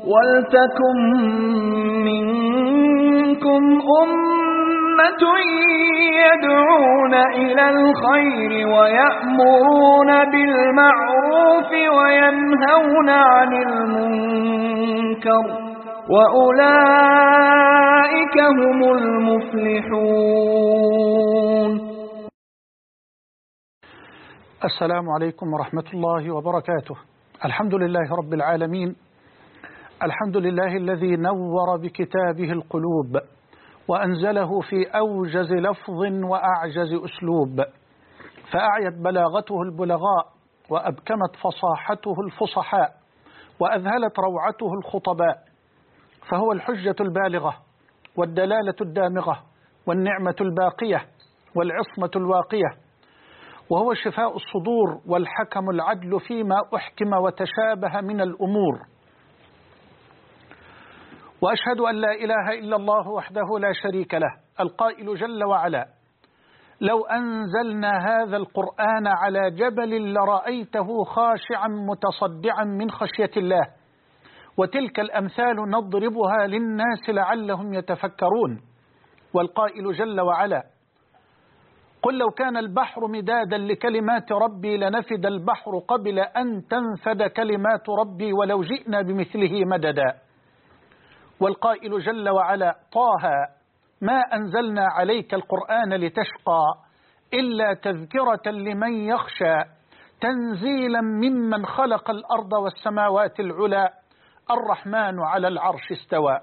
وَلْتَكُن مِّنكُمْ أُمَّةٌ يَدْعُونَ إِلَى الْخَيْرِ وَيَأْمُرُونَ بِالْمَعْرُوفِ وَيَنْهَوْنَ عَنِ الْمُنكَرِ وَأُولَئِكَ هُمُ الْمُفْلِحُونَ. السلام عليكم ورحمة الله وبركاته. الحمد لله رب العالمين، الحمد لله الذي نور بكتابه القلوب وأنزله في أوجز لفظ وأعجز أسلوب، فأعيت بلاغته البلغاء وأبكمت فصاحته الفصحاء وأذهلت روعته الخطباء، فهو الحجة البالغة والدلالة الدامغة والنعمة الباقية والعصمة الواقية، وهو شفاء الصدور والحكم العدل فيما أحكم وتشابه من الأمور. وأشهد أن لا إله إلا الله وحده لا شريك له، القائل جل وعلا: لو أنزلنا هذا القرآن على جبل لرأيته خاشعا متصدعا من خشية الله، وتلك الأمثال نضربها للناس لعلهم يتفكرون. والقائل جل وعلا: قل لو كان البحر مدادا لكلمات ربي لنفد البحر قبل أن تنفد كلمات ربي ولو جئنا بمثله مددا. والقائل جل وعلا: طه ما أنزلنا عليك القرآن لتشقى إلا تذكرة لمن يخشى تنزيلا ممن خلق الأرض والسماوات العلى الرحمن على العرش استوى.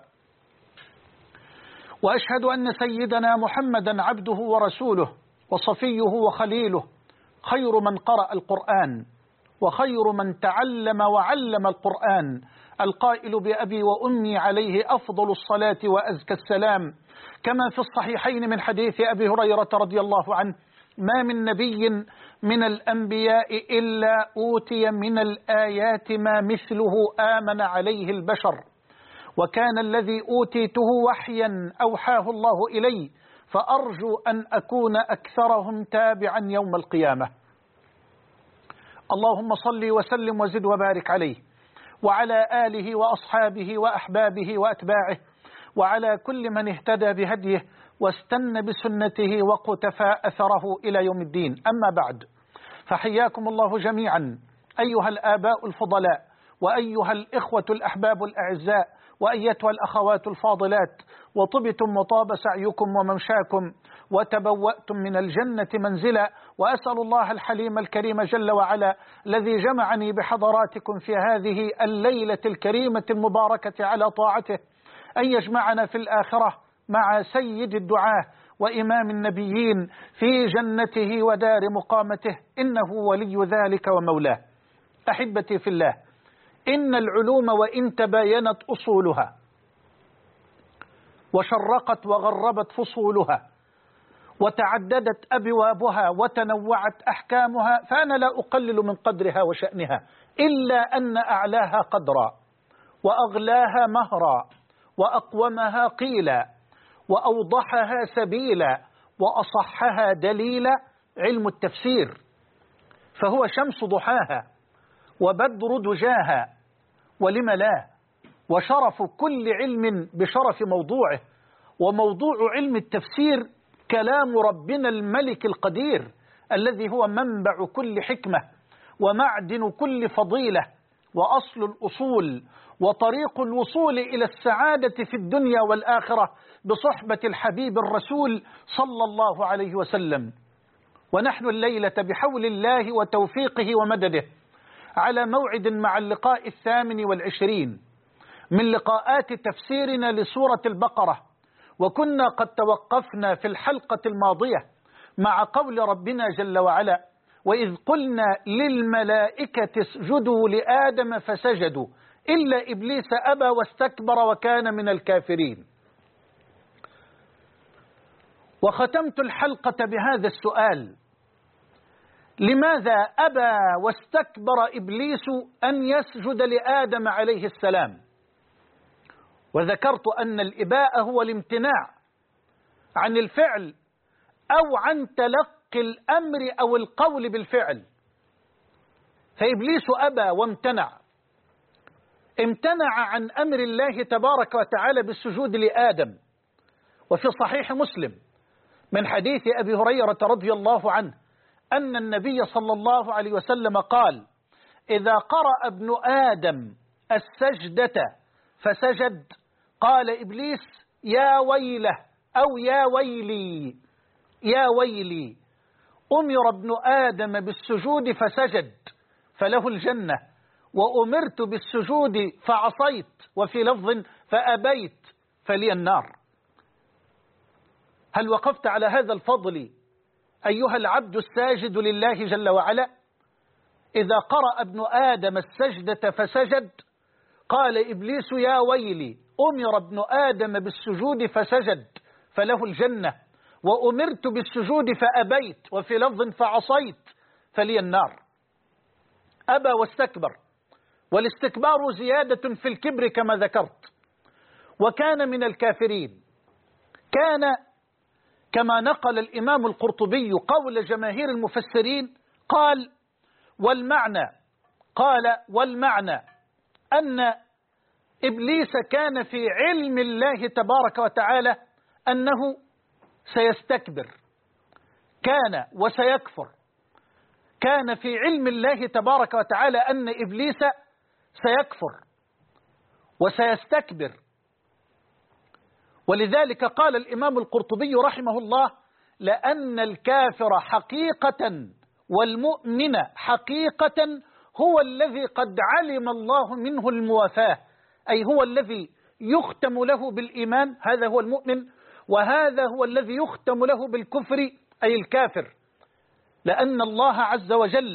وأشهد أن سيدنا محمدا عبده ورسوله وصفيه وخليله، خير من قرأ القرآن وخير من تعلم وعلم القرآن، القائل بأبي وأمي عليه أفضل الصلاة وأزكى السلام، كما في الصحيحين من حديث أبي هريرة رضي الله عنه: ما من نبي من الأنبياء إلا أوتي من الآيات ما مثله آمن عليه البشر، وكان الذي أوتيته وحيا أوحاه الله إلي، فأرجو أن أكون أكثرهم تابعا يوم القيامة. اللهم صل وسلم وزد وبارك عليه وعلى آله وأصحابه وأحبابه وأتباعه وعلى كل من اهتدى بهديه واستنى بسنته وقتفى أثره إلى يوم الدين. أما بعد، فحياكم الله جميعا أيها الآباء الفضلاء وأيها الإخوة الأحباب الأعزاء وأيتها الأخوات الفاضلات، وطبتم وطاب سعيكم وممشاكم وتبوأتم من الجنة منزلا، وأسأل الله الحليم الكريم جل وعلا الذي جمعني بحضراتكم في هذه الليلة الكريمة المباركة على طاعته أن يجمعنا في الآخرة مع سيد الدعاة وإمام النبيين في جنته ودار مقامته، إنه ولي ذلك ومولاه. أحبتي في الله، إن العلوم وإن تباينت أصولها وشرقت وغربت فصولها وتعددت أبوابها وتنوعت أحكامها، فأنا لا أقلل من قدرها وشأنها، إلا أن أعلاها قدرا وأغلاها مهرا وأقومها قيلا وأوضحها سبيلا وأصحها دليلا علم التفسير، فهو شمس ضحاها وبدر دجاها، ولم لا، وشرف كل علم بشرف موضوعه، وموضوع علم التفسير كلام ربنا الملك القدير الذي هو منبع كل حكمة ومعدن كل فضيلة وأصل الأصول وطريق الوصول إلى السعادة في الدنيا والآخرة بصحبة الحبيب الرسول صلى الله عليه وسلم. ونحن الليلة بحول الله وتوفيقه ومدده على موعد مع اللقاء 28 من لقاءات تفسيرنا لسورة البقرة، وكنا قد توقفنا في الحلقة الماضية مع قول ربنا جل وعلا: وإذ قلنا للملائكة اسجدوا لآدم فسجدوا إلا إبليس أبى واستكبر وكان من الكافرين. وختمت الحلقة بهذا السؤال: لماذا أبى واستكبر إبليس أن يسجد لآدم عليه السلام؟ وذكرت أن الإباء هو الامتناع عن الفعل أو عن تلقي الأمر أو القول بالفعل، فإبليس أبى وامتنع. امتنع عن أمر الله تبارك وتعالى بالسجود لآدم. وفي صحيح مسلم من حديث أبي هريرة رضي الله عنه أن النبي صلى الله عليه وسلم قال: إذا قرأ ابن آدم السجدة فسجد قال إبليس: يا ويله، أو يا ويلي، يا ويلي، أمر ابن آدم بالسجود فسجد فله الجنة، وأمرت بالسجود فعصيت، وفي لفظ فأبيت فلي النار. هل وقفت على هذا الفضل أيها العبد الساجد لله جل وعلا؟ إذا قرأ ابن آدم السجدة فسجد قال إبليس: يا ويلي، أمر ابن آدم بالسجود فسجد فله الجنة، وأمرت بالسجود فأبيت، وفي لفظ فعصيت فلي النار. أبى واستكبر، والاستكبار زيادة في الكبر كما ذكرت، وكان من الكافرين. كان كما نقل الإمام القرطبي قول جماهير المفسرين قال: والمعنى أن إبليس كان في علم الله تبارك وتعالى أنه سيستكبر، كان وسيكفر. كان في علم الله تبارك وتعالى أن إبليس سيكفر وسيستكبر. ولذلك قال الإمام القرطبي رحمه الله: لأن الكافر حقيقة والمؤمن حقيقة هو الذي قد علم الله منه الموافاة، أي هو الذي يختم له بالإيمان، هذا هو المؤمن، وهذا هو الذي يختم له بالكفر، أي الكافر. لأن الله عز وجل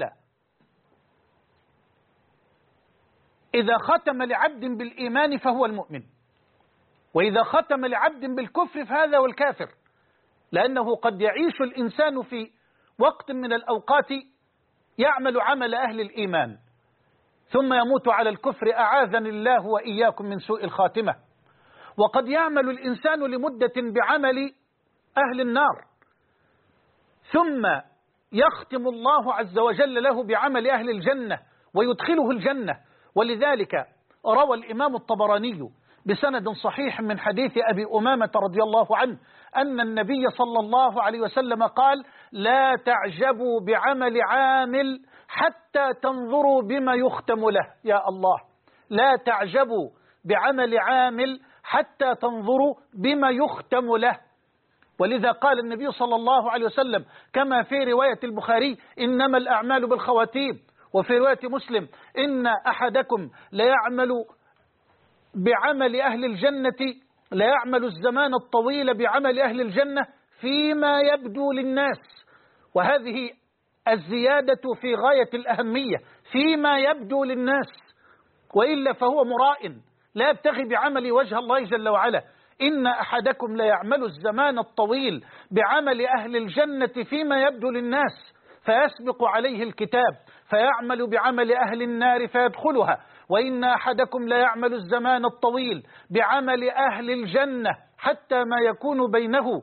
إذا ختم لعبد بالإيمان فهو المؤمن، وإذا ختم لعبد بالكفر فهذا هو الكافر. لأنه قد يعيش الإنسان في وقت من الأوقات يعمل عمل أهل الإيمان ثم يموت على الكفر، أعاذني الله وإياكم من سوء الخاتمة. وقد يعمل الإنسان لمدة بعمل أهل النار ثم يختم الله عز وجل له بعمل أهل الجنة ويدخله الجنة. ولذلك روى الإمام الطبراني بسند صحيح من حديث أبي أمامة رضي الله عنه أن النبي صلى الله عليه وسلم قال: لا تعجبوا بعمل عامل حتى تنظروا بما يختم له. يا الله، لا تعجبوا بعمل عامل حتى تنظروا بما يختم له. ولذا قال النبي صلى الله عليه وسلم كما في رواية البخاري: إنما الأعمال بالخواتيم. وفي رواية مسلم: إن أحدكم ليعمل بعمل أهل الجنة، لا يعمل الزمان الطويل بعمل أهل الجنة فيما يبدو للناس. وهذه الزيادة في غاية الأهمية، فيما يبدو للناس، وإلا فهو مراء لا يبتغي بعمل وجه الله جل وعلا. إن أحدكم ليعمل الزمان الطويل بعمل أهل الجنة فيما يبدو للناس فيسبق عليه الكتاب فيعمل بعمل أهل النار فيدخلها، وإن أحدكم ليعمل الزمان الطويل بعمل أهل الجنة حتى ما يكون بينه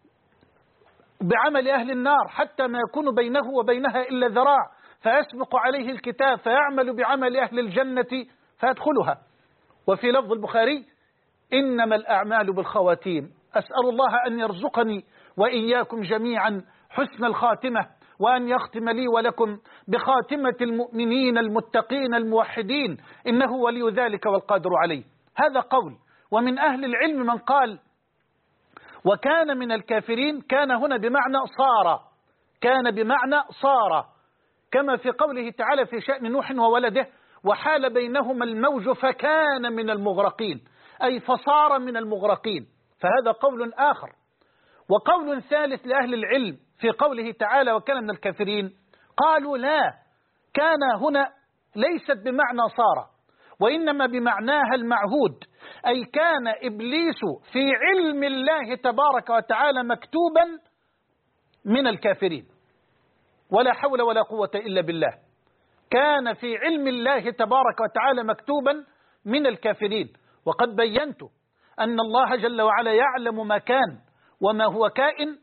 بعمل أهل النار حتى ما يكون بينه وبينها إلا ذراع فيسبق عليه الكتاب فيعمل بعمل أهل الجنة فيدخلها. وفي لفظ البخاري: إنما الأعمال بالخواتيم. أسأل الله أن يرزقني وإياكم جميعا حسن الخاتمة، وأن يختم لي ولكم بخاتمة المؤمنين المتقين الموحدين، إنه ولي ذلك والقادر عليه. هذا قول. ومن أهل العلم من قال: وكان من الكافرين، كان هنا بمعنى صار، كان بمعنى صار، كما في قوله تعالى في شأن نوح وولده: وحال بينهما الموج فكان من المغرقين، أي فصار من المغرقين. فهذا قول آخر. وقول ثالث لأهل العلم في قوله تعالى: وكان من الكافرين، قالوا: لا، كان هنا ليست بمعنى صار، وإنما بمعناها المعهود، أي كان إبليس في علم الله تبارك وتعالى مكتوبا من الكافرين، ولا حول ولا قوة إلا بالله. كان في علم الله تبارك وتعالى مكتوبا من الكافرين. وقد بينت أن الله جل وعلا يعلم ما كان وما هو كائن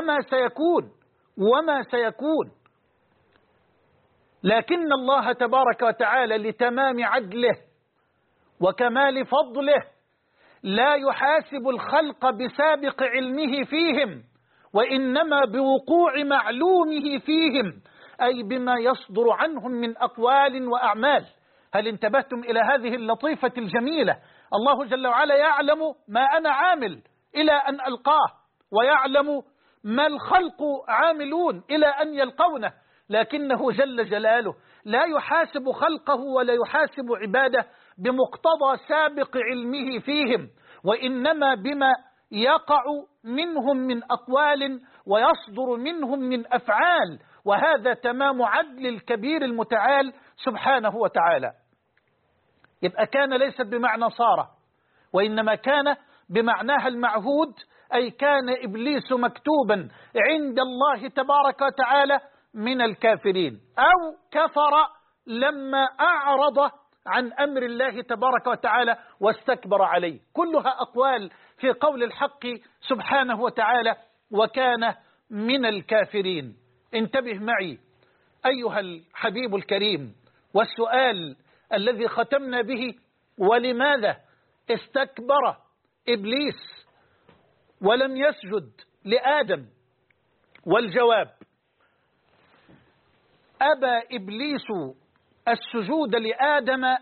وما سيكون، لكن الله تبارك وتعالى لتمام عدله وكمال فضله لا يحاسب الخلق بسابق علمه فيهم، وإنما بوقوع معلومه فيهم، أي بما يصدر عنهم من أقوال وأعمال. هل انتبهتم إلى هذه اللطيفة الجميلة؟ الله جل وعلا يعلم ما أنا عامل إلى أن ألقاه، ويعلم ما الخلق عاملون إلى أن يلقونه، لكنه جل جلاله لا يحاسب خلقه ولا يحاسب عباده بمقتضى سابق علمه فيهم، وإنما بما يقع منهم من أقوال ويصدر منهم من أفعال، وهذا تمام عدل الكبير المتعال سبحانه وتعالى. يبقى كان ليست بمعنى صار، وإنما كان بمعناها المعهود، أي كان إبليس مكتوبا عند الله تبارك وتعالى من الكافرين، أو كفر لما أعرض عن أمر الله تبارك وتعالى واستكبر عليه. كلها أقوال في قول الحق سبحانه وتعالى وكان من الكافرين. انتبه معي أيها الحبيب الكريم، والسؤال الذي ختمنا به: ولماذا استكبر إبليس ولم يسجد لآدم؟ والجواب: أبى إبليس السجود لآدم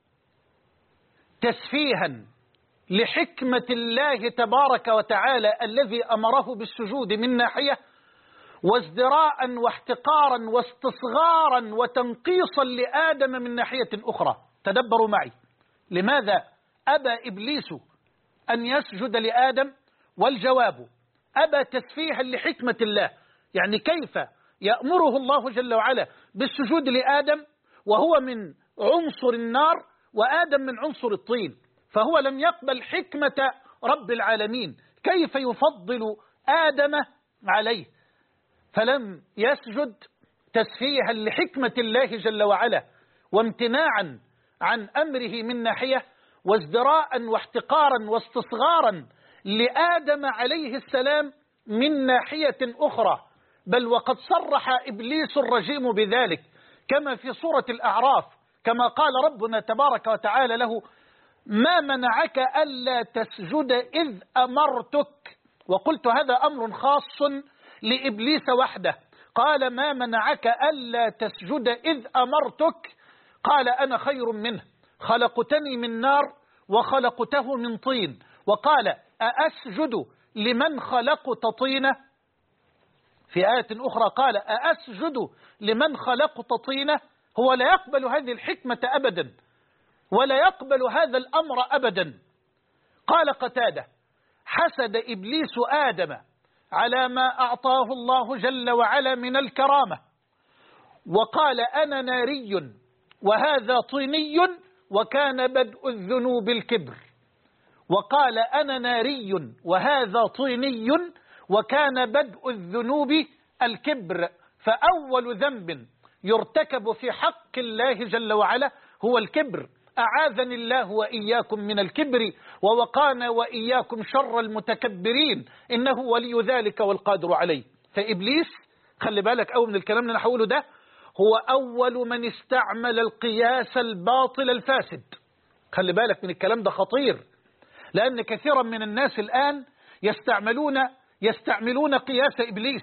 تسفيها لحكمة الله تبارك وتعالى الذي أمره بالسجود من ناحية، وازدراء واحتقارا واستصغارا وتنقيصا لآدم من ناحية أخرى. تدبروا معي، لماذا أبى إبليس أن يسجد لآدم؟ والجواب: أبى تسفيها لحكمة الله. يعني كيف يأمره الله جل وعلا بالسجود لآدم وهو من عنصر النار وآدم من عنصر الطين؟ فهو لم يقبل حكمة رب العالمين، كيف يفضل آدم عليه؟ فلم يسجد تسفيها لحكمة الله جل وعلا وامتناعا عن أمره من ناحية، وازدراء واحتقارا واستصغارا لآدم عليه السلام من ناحية أخرى. بل وقد صرح إبليس الرجيم بذلك كما في سورة الأعراف، كما قال ربنا تبارك وتعالى له: ما منعك ألا تسجد إذ أمرتك. وقلت هذا أمر خاص لإبليس وحده. قال: ما منعك ألا تسجد إذ أمرتك؟ قال: أنا خير منه، خلقتني من نار وخلقته من طين. وقال: أأسجد لمن خلقت طينة؟ في آية أخرى قال: أأسجد لمن خلقت طينة؟ هو لا يقبل هذه الحكمة أبدا، ولا يقبل هذا الأمر أبدا. قال قتادة: حسد إبليس آدم على ما أعطاه الله جل وعلا من الكرامة، وقال: أنا ناري وهذا طيني، وكان بدء الذنوب الكبر. وقال: أنا ناري وهذا طيني، وكان بدء الذنوب الكبر. فأول ذنب يرتكب في حق الله جل وعلا هو الكبر. أعاذني الله وإياكم من الكبر، ووقانا وإياكم شر المتكبرين، إنه ولي ذلك والقادر عليه. فإبليس، خلي بالك أول من الكلام اللي أنا هقوله ده، هو أول من استعمل القياس الباطل الفاسد. خلي بالك من الكلام ده، خطير، لأن كثيرا من الناس الآن يستعملون قياس إبليس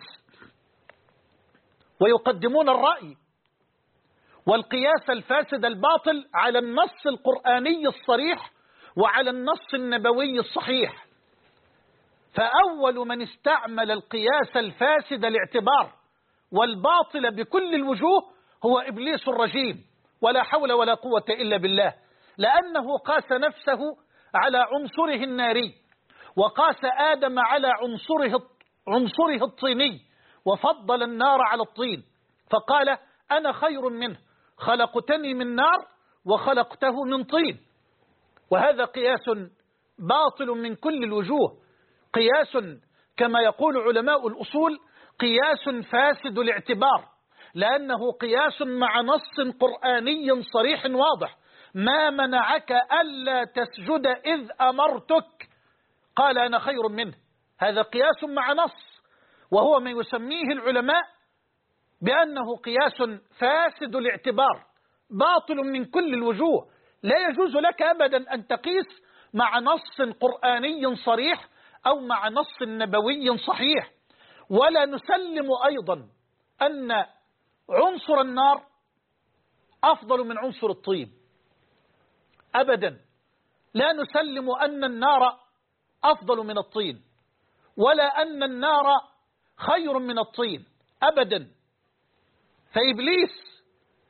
ويقدمون الرأي والقياس الفاسد الباطل على النص القرآني الصريح وعلى النص النبوي الصحيح. فأول من استعمل القياس الفاسد الاعتبار والباطل بكل الوجوه هو إبليس الرجيم، ولا حول ولا قوة إلا بالله، لأنه قاس نفسه على عنصره الناري، وقاس آدم على عنصره الطيني، وفضل النار على الطين، فقال: أنا خير منه، خلقتني من نار وخلقته من طين. وهذا قياس باطل من كل الوجوه، قياس كما يقول علماء الأصول قياس فاسد الاعتبار، لأنه قياس مع نص قرآني صريح واضح: ما منعك ألا تسجد إذ أمرتك؟ قال: أنا خير منه. هذا قياس مع نص، وهو ما يسميه العلماء بأنه قياس فاسد الاعتبار، باطل من كل الوجوه، لا يجوز لك أبدا أن تقيس مع نص قرآني صريح أو مع نص نبوي صحيح. ولا نسلم أيضا أن عنصر النار أفضل من عنصر الطين أبدا. لا نسلم أن النار أفضل من الطين، ولا أن النار خير من الطين أبدا. فإبليس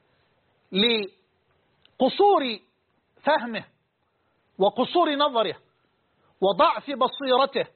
لقصور فهمه وقصور نظره وضعف بصيرته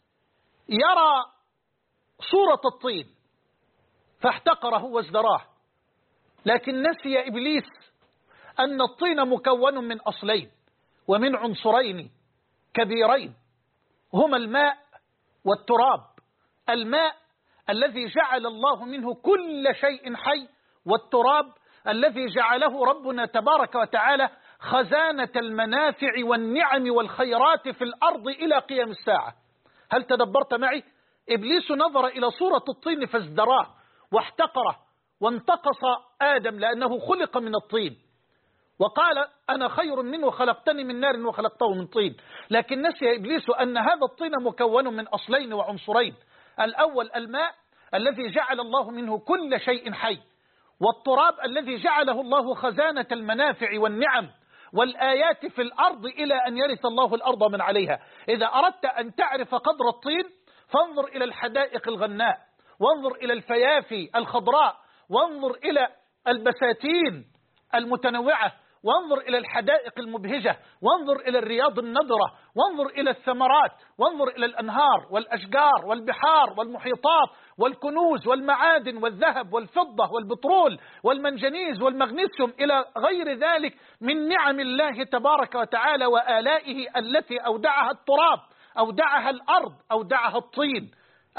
يرى صورة الطين فاحتقره وازدراه، لكن نسي إبليس أن الطين مكون من أصلين ومن عنصرين كبيرين هما الماء والتراب. الماء الذي جعل الله منه كل شيء حي، والتراب الذي جعله ربنا تبارك وتعالى خزانة المنافع والنعم والخيرات في الأرض إلى قيام الساعة. هل تدبرت معي؟ إبليس نظر إلى صورة الطين فازدراه واحتقره وانتقص آدم لأنه خلق من الطين، وقال أنا خير منه خلقتني من نار وخلقته من طين. لكن نسي إبليس أن هذا الطين مكون من أصلين وعنصرين: الأول الماء الذي جعل الله منه كل شيء حي، والتراب الذي جعله الله خزانة المنافع والنعم والآيات في الأرض إلى أن يرث الله الأرض من عليها. إذا أردت أن تعرف قدر الطين فانظر إلى الحدائق الغناء، وانظر إلى الفيافي الخضراء، وانظر إلى البساتين المتنوعة، وانظر إلى الحدائق المبهجة، وانظر إلى الرياض النضرة، وانظر إلى الثمرات، وانظر إلى الأنهار والأشجار والبحار والمحيطات والكنوز والمعادن والذهب والفضة والبترول والمنجنيز والمغنيسيوم إلى غير ذلك من نعم الله تبارك وتعالى وآلائه التي أودعها التراب، أودعها الأرض، أودعها الطين.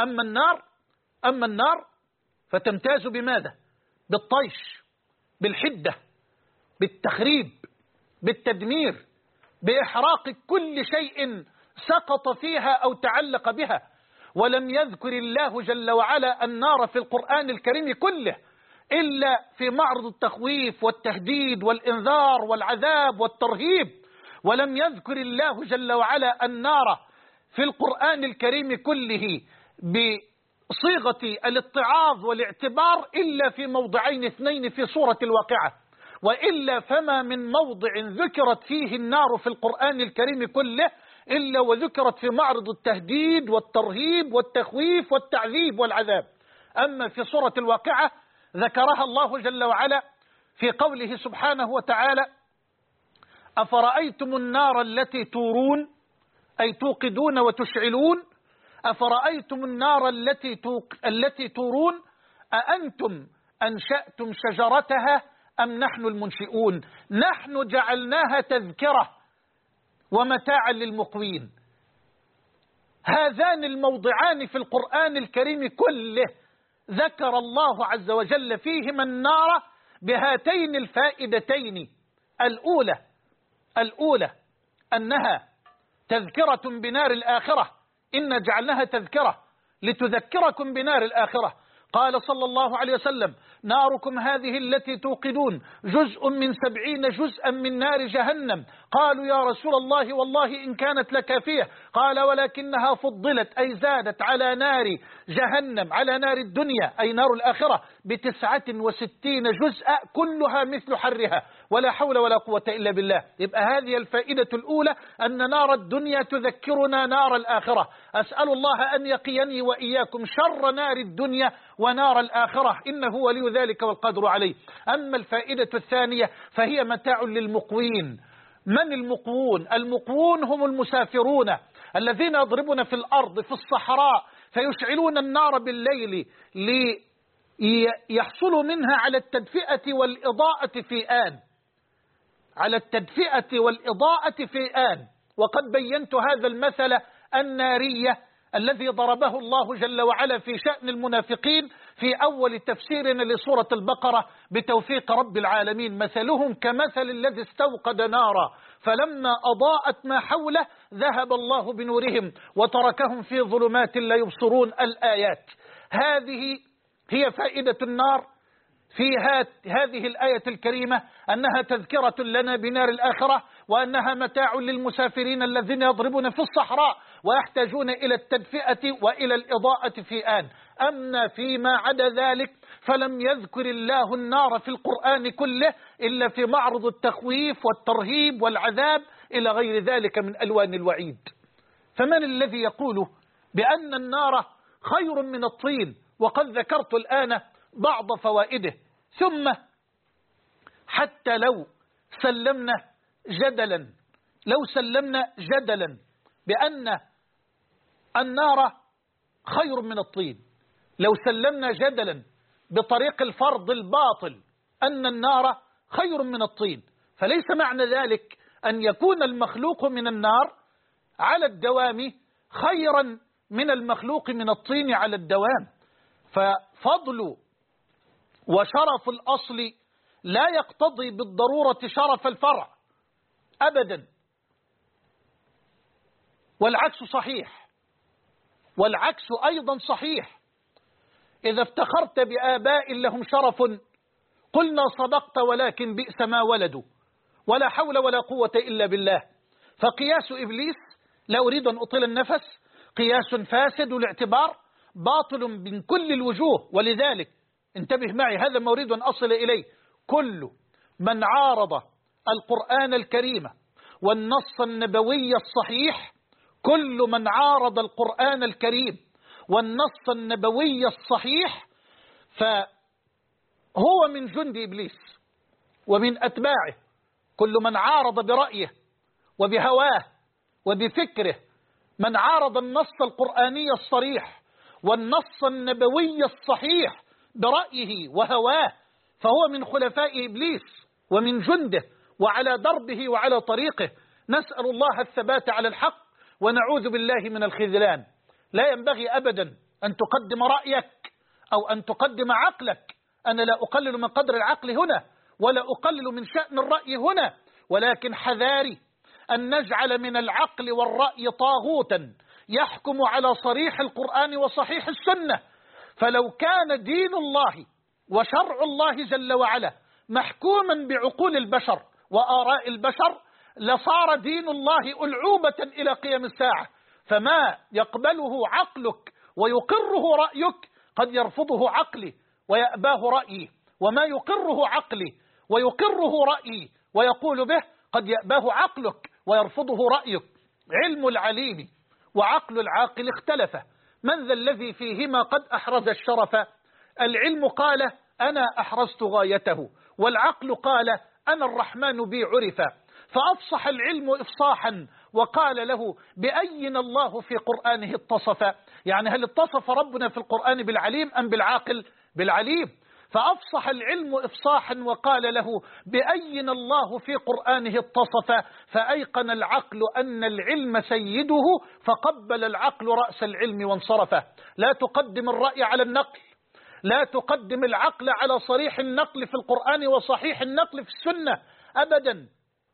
أما النار فتمتاز بماذا؟ بالطيش، بالحدة، بالتخريب، بالتدمير، بإحراق كل شيء سقط فيها أو تعلق بها. ولم يذكر الله جل وعلا النار في القرآن الكريم كله إلا في معرض التخويف والتهديد والإنذار والعذاب والترهيب. ولم يذكر الله جل وعلا النار في القرآن الكريم كله بصيغة الاتعاظ والاعتبار إلا في موضعين اثنين في سورة الواقعة، وإلا فما من موضع ذكرت فيه النار في القرآن الكريم كله إلا وذكرت في معرض التهديد والترهيب والتخويف والتعذيب والعذاب. أما في سورة الواقعة ذكرها الله جل وعلا في قوله سبحانه وتعالى: أفرأيتم النار التي تورون، أي توقدون وتشعلون، أفرأيتم النار التي تورون أأنتم أنشأتم شجرتها أم نحن المنشئون، نحن جعلناها تذكرة ومتاعا للمقوين. هذان الموضعان في القرآن الكريم كله ذكر الله عز وجل فيهما النار بهاتين الفائدتين: الأولى أنها تذكرة بنار الآخرة، إنا جعلناها تذكرة لتذكركم بنار الآخرة. قال صلى الله عليه وسلم: ناركم هذه التي توقدون جزء من 70 جزءا من نار جهنم. قالوا يا رسول الله والله إن كانت لكافية. قال: ولكنها فضلت، أي زادت على نار جهنم، على نار الدنيا أي نار الآخرة، ب69 جزءا كلها مثل حرها، ولا حول ولا قوة إلا بالله. يبقى هذه الفائدة الأولى أن نار الدنيا تذكرنا نار الآخرة. أسأل الله أن يقيني وإياكم شر نار الدنيا ونار الآخرة، إنه ولي ذلك والقدر عليه. أما الفائدة الثانية فهي متاع للمقوين. من المقوون؟ المقوون هم المسافرون الذين يضربون في الأرض في الصحراء فيشعلون النار بالليل ليحصلوا منها على التدفئة والإضاءة في آن، على التدفئة والإضاءة في آن. وقد بينت هذا المثل النارية الذي ضربه الله جل وعلا في شأن المنافقين في أول تفسيرنا لسورة البقرة بتوفيق رب العالمين: مثلهم كمثل الذي استوقد نارا فلما أضاءت ما حوله ذهب الله بنورهم وتركهم في ظلمات لا يبصرون. الآيات. هذه هي فائدة النار في هذه الآية الكريمة أنها تذكرة لنا بنار الآخرة، وأنها متاع للمسافرين الذين يضربون في الصحراء ويحتاجون إلى التدفئة وإلى الإضاءة في آن. أما فيما عدا ذلك فلم يذكر الله النار في القرآن كله إلا في معرض التخويف والترهيب والعذاب إلى غير ذلك من ألوان الوعيد. فمن الذي يقول بأن النار خير من الطين؟ وقد ذكرت الآن بعض فوائده. ثم حتى لو سلمنا جدلا بأن النار خير من الطين، لو سلمنا جدلا بطريق الفرض الباطل أن النار خير من الطين، فليس معنى ذلك أن يكون المخلوق من النار على الدوام خيرا من المخلوق من الطين على الدوام. ففضل وشرف الأصل لا يقتضي بالضرورة شرف الفرع أبدا، والعكس صحيح، والعكس أيضا صحيح. إذا افتخرت بآباء لهم شرف قلنا صدقت، ولكن بئس ما ولدوا، ولا حول ولا قوة إلا بالله. فقياس إبليس، لا أريد أن أطيل النفس، قياس فاسد الاعتبار باطل من كل الوجوه. ولذلك انتبه معي، هذا ما أريد أن أصل إليه: كل من عارض القرآن الكريم والنص النبوي الصحيح، كل من عارض القرآن الكريم والنص النبوي الصحيح فهو من جند إبليس ومن أتباعه. كل من عارض برأيه وبهواه وبفكره، من عارض النص القرآني الصريح والنص النبوي الصحيح برأيه وهواه، فهو من خلفاء إبليس ومن جنده وعلى دربه وعلى طريقه. نسأل الله الثبات على الحق ونعوذ بالله من الخذلان. لا ينبغي أبدا أن تقدم رأيك أو أن تقدم عقلك. أنا لا أقلل من قدر العقل هنا ولا أقلل من شأن الرأي هنا، ولكن حذاري أن نجعل من العقل والرأي طاغوتا يحكم على صريح القرآن وصحيح السنة. فلو كان دين الله وشرع الله جل وعلا محكوما بعقول البشر وآراء البشر لصار دين الله ألعوبة إلى قيام الساعة. فما يقبله عقلك ويقره رأيك قد يرفضه عقلي ويأباه رأيي، وما يقره عقلي ويقره رأيي ويقول به قد يأباه عقلك ويرفضه رأيك. علم العليم وعقل العاقل اختلف، من ذا الذي فيهما قد أحرز الشرف؟ العلم قال أنا أحرزت غايته، والعقل قال أنا الرحمن بي عرف. فأفصح العلم إفصاحا وقال له بأين الله في قرآنه اتصف، يعني هل اتصف ربنا في القرآن بالعليم أم بالعاقل؟ بالعليم. فأفصح العلم إفصاحا وقال له بأين الله في قرآنه اتصف، فأيقن العقل أن العلم سيده فقبل العقل رأس العلم وانصرف. لا تقدم الرأي على النقل، لا تقدم العقل على صريح النقل في القرآن وصحيح النقل في السنة أبدا.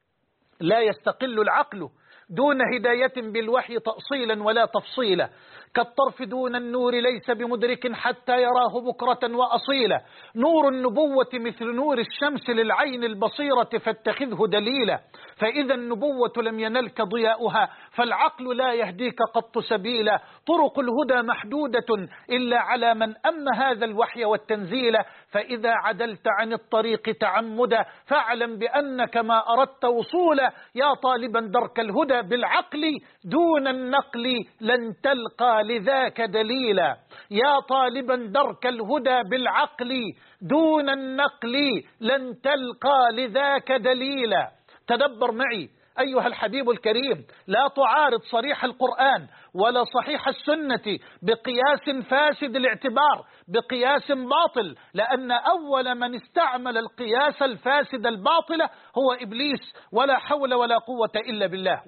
لا يستقل العقل دون هداية بالوحي تأصيلا ولا تفصيلا، كالطرف دون النور ليس بمدرك حتى يراه بكرة وأصيلا. نور النبوة مثل نور الشمس للعين البصيرة فاتخذه دليلا، فإذا النبوة لم ينلك ضياؤها فالعقل لا يهديك قط سبيلا. طرق الهدى محدودة إلا على من أم هذا الوحي والتنزيل، فإذا عدلت عن الطريق تعمدا فاعلم بأنك ما أردت وصولا. يا طالبا درك الهدى بالعقل دون النقل لن تلقى لذاك دليلا. يا طالبا درك الهدى بالعقل دون النقل لن تلقى لذاك دليلا. تدبر معي أيها الحبيب الكريم، لا تعارض صريح القرآن ولا صحيح السنة بقياس فاسد الاعتبار، بقياس باطل، لأن أول من استعمل القياس الفاسد الباطل هو إبليس، ولا حول ولا قوة إلا بالله.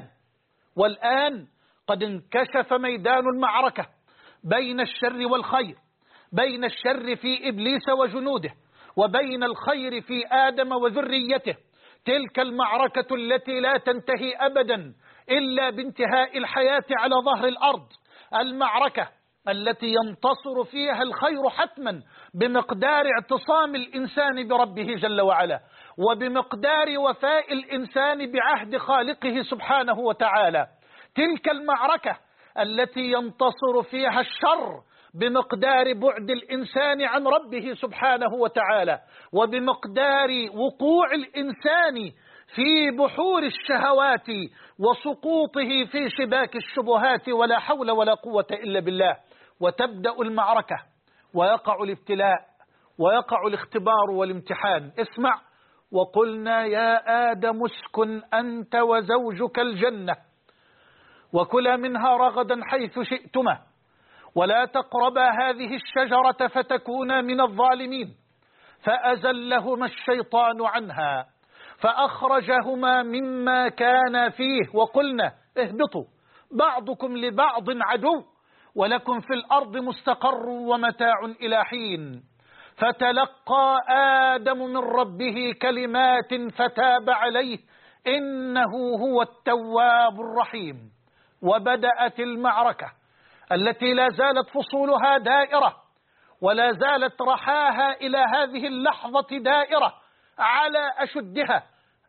والآن قد انكشف ميدان المعركة بين الشر والخير، بين الشر في إبليس وجنوده وبين الخير في آدم وذريته. تلك المعركة التي لا تنتهي أبدا إلا بانتهاء الحياة على ظهر الأرض، المعركة التي ينتصر فيها الخير حتما بمقدار اعتصام الإنسان بربه جل وعلا، وبمقدار وفاء الإنسان بعهد خالقه سبحانه وتعالى. تلك المعركة التي ينتصر فيها الشر بمقدار بعد الإنسان عن ربه سبحانه وتعالى، وبمقدار وقوع الإنسان في بحور الشهوات وسقوطه في شباك الشبهات، ولا حول ولا قوة إلا بالله. وتبدأ المعركة ويقع الابتلاء ويقع الاختبار والامتحان. اسمع: وقلنا يا آدم اسكن أنت وزوجك الجنة وكلا منها رغدا حيث شئتما ولا تقربا هذه الشجرة فتكونا من الظالمين. فأزلهما الشيطان عنها فأخرجهما مما كان فيه وقلنا اهبطوا بعضكم لبعض عدو ولكم في الأرض مستقر ومتاع إلى حين. فتلقى آدم من ربه كلمات فتاب عليه إنه هو التواب الرحيم. وبدأت المعركة التي لا زالت فصولها دائرة ولا زالت رحاها إلى هذه اللحظة دائرة على أشدها،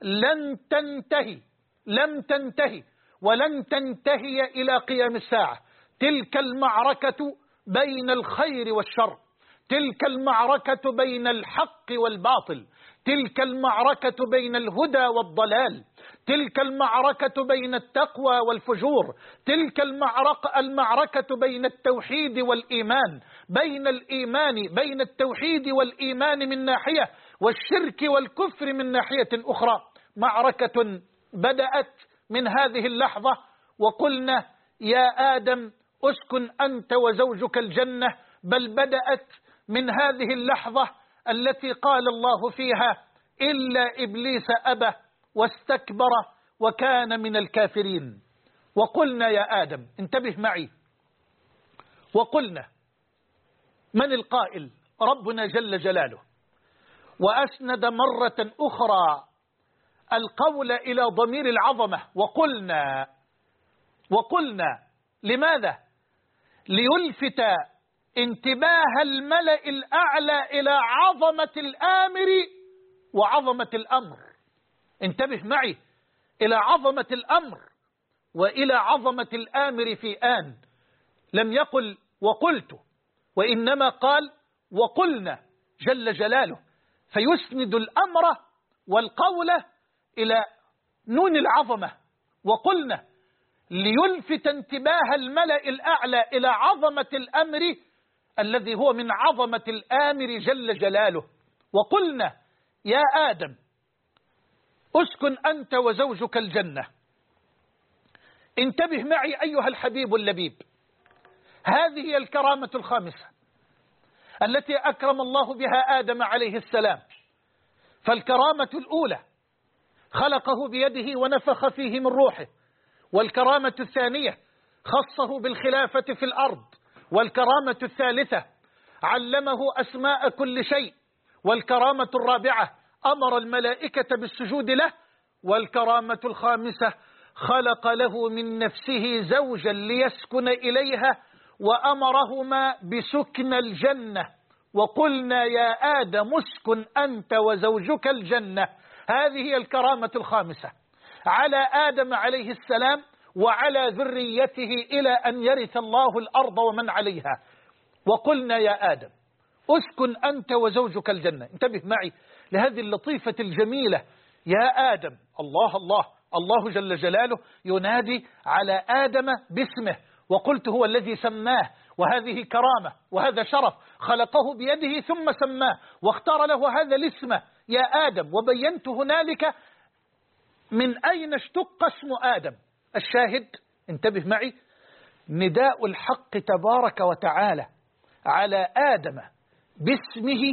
لم تنتهي ولن تنتهي إلى قيام الساعة. تلك المعركة بين الخير والشر، تلك المعركة بين الحق والباطل، تلك المعركة بين الهدى والضلال، تلك المعركة بين التقوى والفجور، تلك المعركة بين التوحيد والإيمان، بين التوحيد والإيمان من ناحية والشرك والكفر من ناحية أخرى. معركة بدأت من هذه اللحظة وقلنا يا آدم اسكن أنت وزوجك الجنة، بل بدأت من هذه اللحظة التي قال الله فيها إلا إبليس أبى واستكبر وكان من الكافرين. وقلنا يا آدم، انتبه معي، وقلنا من القائل؟ ربنا جل جلاله، وأسند مرة أخرى القول إلى ضمير العظمة. وقلنا لماذا؟ ليلفت انتباه الملأ الأعلى إلى عظمة الآمر وعظمة الأمر. انتبه معي، إلى عظمة الأمر وإلى عظمة الآمر في آن. لم يقل وقلت، وإنما قال وقلنا جل جلاله، فيسند الأمر والقول إلى نون العظمة. وقلنا ليلفت انتباه الملأ الأعلى إلى عظمة الأمر الذي هو من عظمة الآمر جل جلاله. وقلنا يا آدم اسكن أنت وزوجك الجنة. انتبه معي أيها الحبيب اللبيب، هذه هي الكرامة الخامسة التي أكرم الله بها آدم عليه السلام. فالكرامة الأولى خلقه بيده ونفخ فيه من روحه، والكرامة الثانية خصه بالخلافة في الأرض، والكرامة الثالثة علمه أسماء كل شيء، والكرامة الرابعة أمر الملائكة بالسجود له، والكرامة الخامسة خلق له من نفسه زوجا ليسكن إليها وأمرهما بسكن الجنة. وقلنا يا آدم اسكن أنت وزوجك الجنة. هذه هي الكرامة الخامسة على آدم عليه السلام وعلى ذريته إلى أن يرث الله الأرض ومن عليها. وقلنا يا آدم اسكن أنت وزوجك الجنة. انتبه معي لهذه اللطيفة الجميلة. يا آدم، الله جل جلاله ينادي على آدم باسمه، وقلت هو الذي سماه، وهذه كرامة وهذا شرف، خلقه بيده ثم سماه واختار له هذا الاسم يا آدم. وبينت هنالك من أين اشتق اسم آدم. الشاهد انتبه معي، نداء الحق تبارك وتعالى على آدم باسمه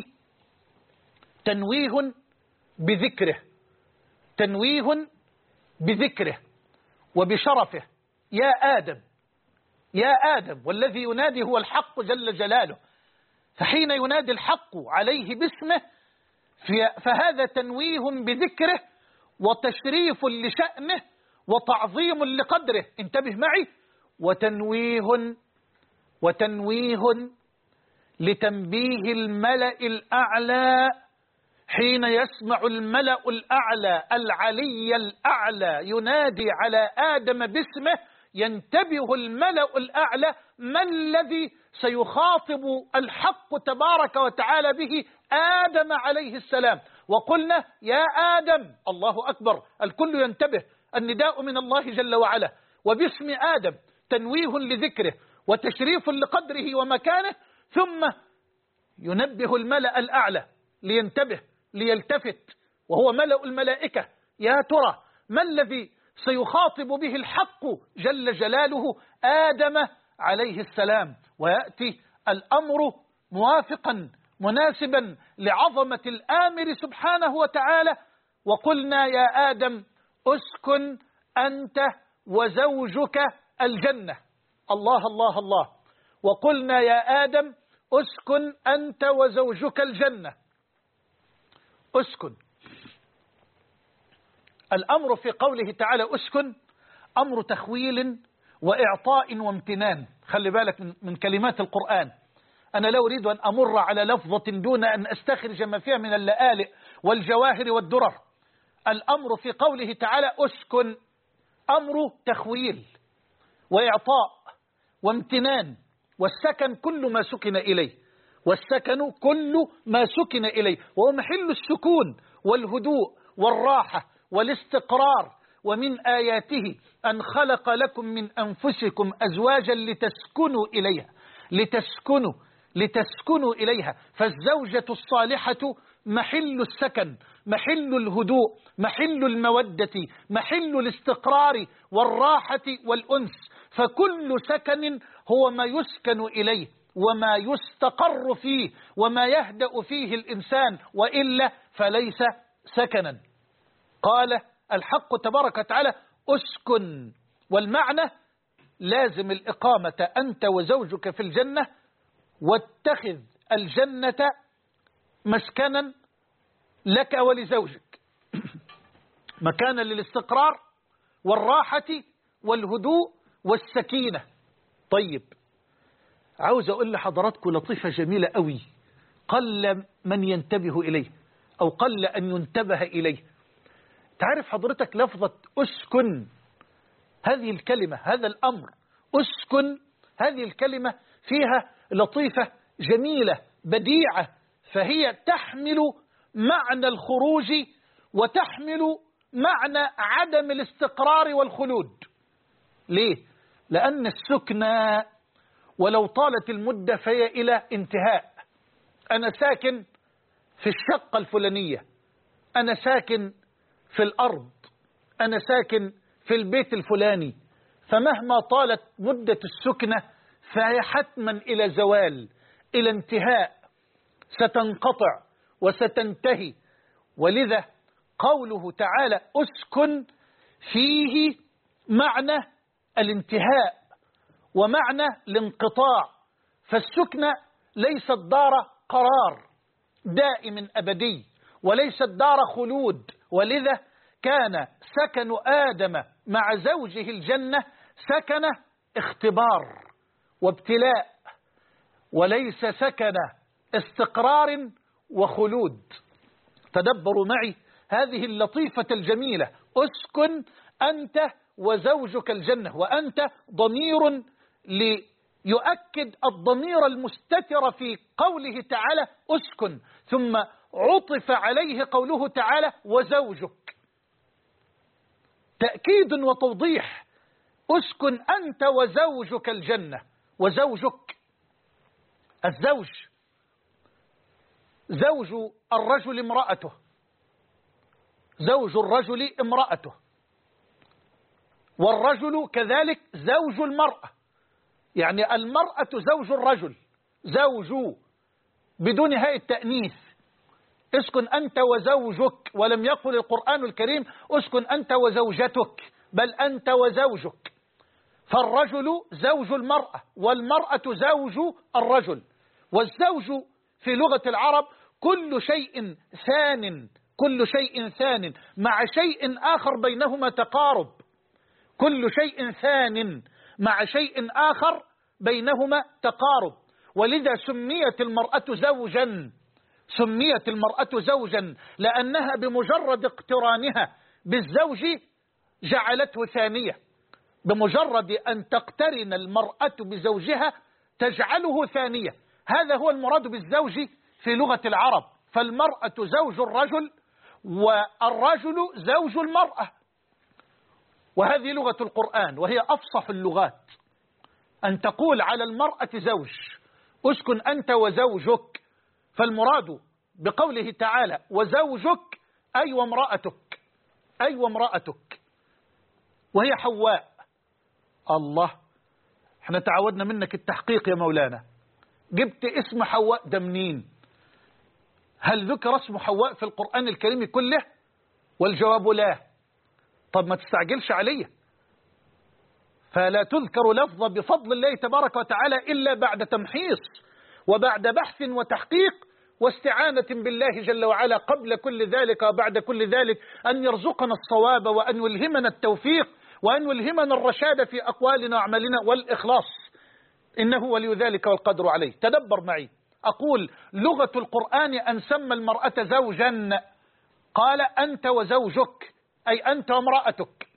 تنويه بذكره وبشرفه. يا آدم، والذي ينادي هو الحق جل جلاله، فحين ينادي الحق عليه باسمه فهذا تنويه بذكره وتشريف لشأنه وتعظيم لقدره. انتبه معي، وتنويه وتنويه لتنبيه الملأ الأعلى حين يسمع الملأ الأعلى العلي الأعلى ينادي على آدم باسمه، ينتبه الملأ الأعلى ما الذي سيخاطب الحق تبارك وتعالى به آدم عليه السلام. وقلنا يا آدم، الله أكبر، الكل ينتبه، النداء من الله جل وعلا، وباسم آدم تنويه لذكره وتشريف لقدره ومكانه، ثم ينبه الملأ الأعلى لينتبه ليلتفت، وهو ملأ الملائكة. يا ترى ما الذي سيخاطب به الحق جل جلاله آدم عليه السلام؟ ويأتي الأمر موافقا مناسبا لعظمة الآمر سبحانه وتعالى. وقلنا يا آدم اسكن أنت وزوجك الجنة. الله الله الله. وقلنا يا آدم اسكن أنت وزوجك الجنة. اسكن. الأمر في قوله تعالى اسكن أمر تخويل وإعطاء وامتنان. خلي بالك من كلمات القرآن. أنا لا أريد أن أمر على لفظة دون أن أستخرج ما فيها من اللآلئ والجواهر والدرر. الأمر في قوله تعالى اسكن أمر تخويل وإعطاء وامتنان، والسكن كل ما سكن إليه، والسكن كل ما سكن إليه، وهو محل السكون والهدوء والراحة والاستقرار. ومن آياته أن خلق لكم من أنفسكم أزواجا لتسكنوا إليها. فالزوجة الصالحة محل السكن، محل الهدوء، محل المودة، محل الاستقرار والراحة والأنس. فكل سكن هو ما يسكن إليه وما يستقر فيه وما يهدأ فيه الإنسان، وإلا فليس سكنا. قال الحق تبارك وتعالى اسكن، والمعنى لازم الإقامة أنت وزوجك في الجنة، واتخذ الجنة مسكنا لك ولزوجك، مكانا للاستقرار والراحة والهدوء والسكينة. طيب، عاوز أقول لحضراتكم لطيفة جميلة قوي، قل من ينتبه إليه أو قل أن ينتبه إليه. تعرف حضرتك لفظة أسكن، هذه الكلمة، هذا الأمر أسكن، هذه الكلمة فيها لطيفة جميلة بديعة، فهي تحمل معنى الخروج وتحمل معنى عدم الاستقرار والخلود. ليه؟ لأن السكن ولو طالت المدة فهي إلى انتهاء. أنا ساكن في الشقة الفلانية، أنا ساكن في الأرض، أنا ساكن في البيت الفلاني، فمهما طالت مدة السكنة فهي حتما إلى زوال، إلى انتهاء، ستنقطع وستنتهي. ولذا قوله تعالى أسكن فيه معنى الانتهاء ومعنى الانقطاع. فالسكنة ليست دار قرار دائم أبدي، وليست دار خلود. ولذا كان سكن آدم مع زوجه الجنة سكن اختبار وابتلاء، وليس سكن استقرار وخلود. تدبروا معي هذه اللطيفة الجميلة، اسكن أنت وزوجك الجنة، وأنت ضمير ليؤكد الضمير المستتر في قوله تعالى اسكن، ثم عطف عليه قوله تعالى وزوجك، تأكيد وتوضيح. اسكن أنت وزوجك الجنة. وزوجك، الزوج زوج الرجل امرأته، زوج الرجل امرأته، والرجل كذلك زوج المرأة. يعني المرأة زوج الرجل، زوج بدون هاء التأنيث. اسكن أنت وزوجك، ولم يقل القرآن الكريم اسكن أنت وزوجتك، بل أنت وزوجك. فالرجل زوج المرأة، والمرأة زوج الرجل. والزوج في لغة العرب كل شيء ثان، كل شيء ثان مع شيء آخر بينهما تقارب، كل شيء ثان مع شيء آخر بينهما تقارب، ولذا سميت المرأة زوجا، سميت المرأة زوجا لأنها بمجرد اقترانها بالزوج جعلته ثانية، بمجرد أن تقترن المرأة بزوجها تجعله ثانية. هذا هو المراد بالزوج في لغة العرب، فالمرأة زوج الرجل والرجل زوج المرأة، وهذه لغة القرآن وهي أفصح اللغات، أن تقول على المرأة زوج، اسكن أنت وزوجك، فالمراد بقوله تعالى وزوجك أي وامرأتك، أي وامرأتك، وهي حواء. الله، احنا تعودنا منك التحقيق يا مولانا، جبت اسم حواء ده منين؟ هل ذكر اسم حواء في القرآن الكريم كله؟ والجواب لا. طب ما تستعجلش عليه، فلا تذكر لفظة بفضل الله تبارك وتعالى إلا بعد تمحيص وبعد بحث وتحقيق واستعانة بالله جل وعلا قبل كل ذلك وبعد كل ذلك، أن يرزقنا الصواب وأن يلهمنا التوفيق وأن يلهمنا الرشاد في أقوالنا وأعمالنا والإخلاص، إنه ولي ذلك والقدر عليه. تدبر معي، أقول لغة القرآن أن سمى المرأة زوجا، قال أنت وزوجك أي أنت وامرأتك.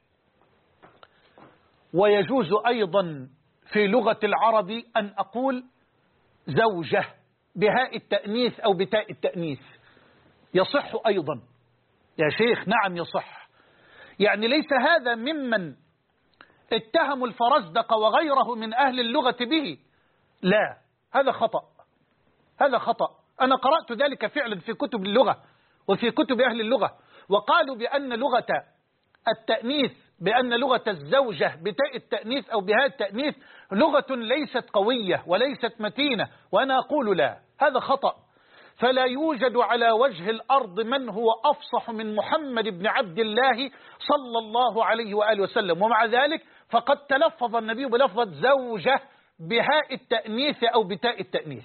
ويجوز أيضا في لغة العرب أن أقول زوجة بهاء التأنيث أو بتاء التأنيث، يصح أيضا يا شيخ. نعم يصح، يعني ليس هذا ممن اتهموا الفرزدق وغيره من أهل اللغة به، لا، هذا خطأ، هذا خطأ. أنا قرأت ذلك فعلا في كتب اللغة وفي كتب أهل اللغة، وقالوا بأن لغة التأنيث، بأن لغة الزوجة بتاء التأنيث أو بهاء التأنيث لغة ليست قوية وليست متينة، وأنا أقول لا، هذا خطأ. فلا يوجد على وجه الأرض من هو أفصح من محمد بن عبد الله صلى الله عليه وآله وسلم، ومع ذلك فقد تلفظ النبي بلفظة زوجة بهاء التأنيث أو بتاء التأنيث.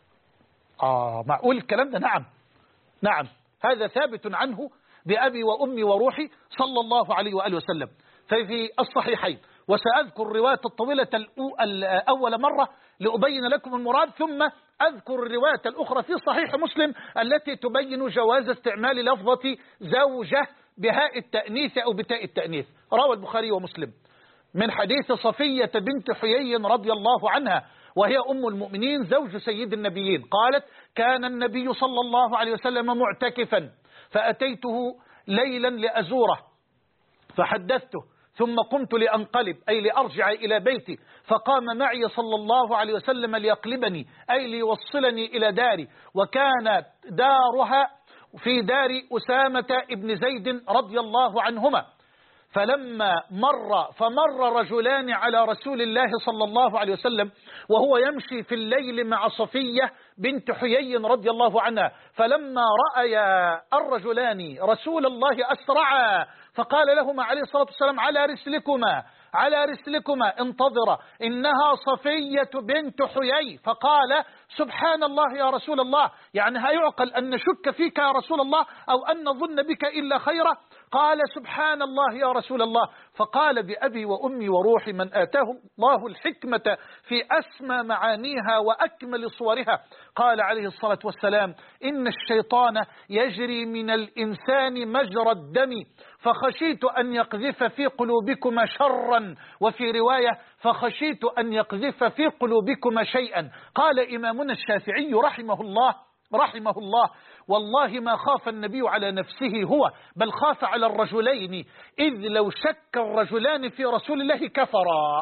معقول الكلام ده؟ نعم، نعم، هذا ثابت عنه بأبي وأمي وروحي صلى الله عليه وآله وسلم. ففي الصحيحين، وسأذكر الرواية الطويلة أول مرة لأبين لكم المراد، ثم أذكر الرواية الأخرى في صحيح مسلم التي تبين جواز استعمال لفظة زوجة بهاء التأنيث أو بتاء التأنيث. روى البخاري ومسلم من حديث صفية بنت حيي رضي الله عنها، وهي أم المؤمنين زوج سيد النبيين، قالت: كان النبي صلى الله عليه وسلم معتكفا، فأتيته ليلا لأزوره فحدثته، ثم قمت لأنقلب أي لأرجع إلى بيتي، فقام معي صلى الله عليه وسلم ليقلبني أي ليوصلني إلى داري، وكانت دارها في دار أسامة ابن زيد رضي الله عنهما. فلما فمر رجلان على رسول الله صلى الله عليه وسلم وهو يمشي في الليل مع صفية بنت حيي رضي الله عنها، فلما رأيا الرجلان رسول الله أسرعا، فقال لهما عليه الصلاة والسلام: على رسلكما، على رسلكما، انتظرا، إنها صفية بنت حيي. فقال: سبحان الله يا رسول الله، يعني هيعقل أن نشك فيك يا رسول الله أو أن نظن بك إلا خيرا؟ قال: سبحان الله يا رسول الله. فقال: بأبي وأمي وروحي من آتاه الله الحكمة في أسمى معانيها وأكمل صورها، قال عليه الصلاة والسلام: إن الشيطان يجري من الإنسان مجرى الدم، فخشيت أن يقذف في قلوبكما شرا، وفي رواية: فخشيت أن يقذف في قلوبكما شيئا. قال إمامنا الشافعي رحمه الله: والله ما خاف النبي على نفسه هو، بل خاف على الرجلين، إذ لو شك الرجلان في رسول الله كفرا،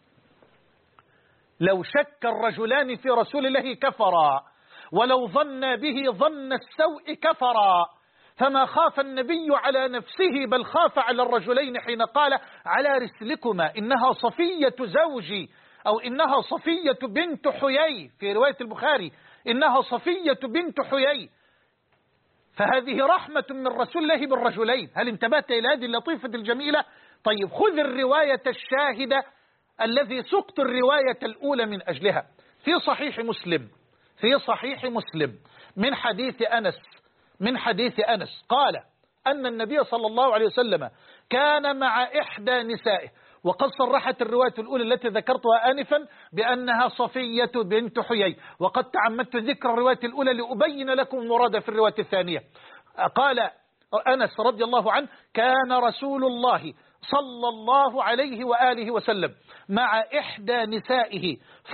لو شك الرجلان في رسول الله كفرا، ولو ظن به ظن السوء كفرا، فما خاف النبي على نفسه بل خاف على الرجلين حين قال: على رسلكما، إنها صفية زوجي، أو إنها صفية بنت حيي، في رواية البخاري إنها صفية بنت حيي. فهذه رحمة من رسول الله بالرجلين. هل انتبهت إلى هذه اللطيفة الجميلة؟ طيب، خذ الرواية الشاهدة الذي سقط الرواية الأولى من أجلها. في صحيح مسلم من حديث أنس قال أن النبي صلى الله عليه وسلم كان مع إحدى نسائه وقد صرحت الرواية الأولى التي ذكرتها آنفا بأنها صفية بنت حيي، وقد تعمدت ذكر الرواية الأولى لأبين لكم المراد في الرواية الثانية. قال أنس رضي الله عنه: كان رسول الله صلى الله عليه وآله وسلم مع إحدى نسائه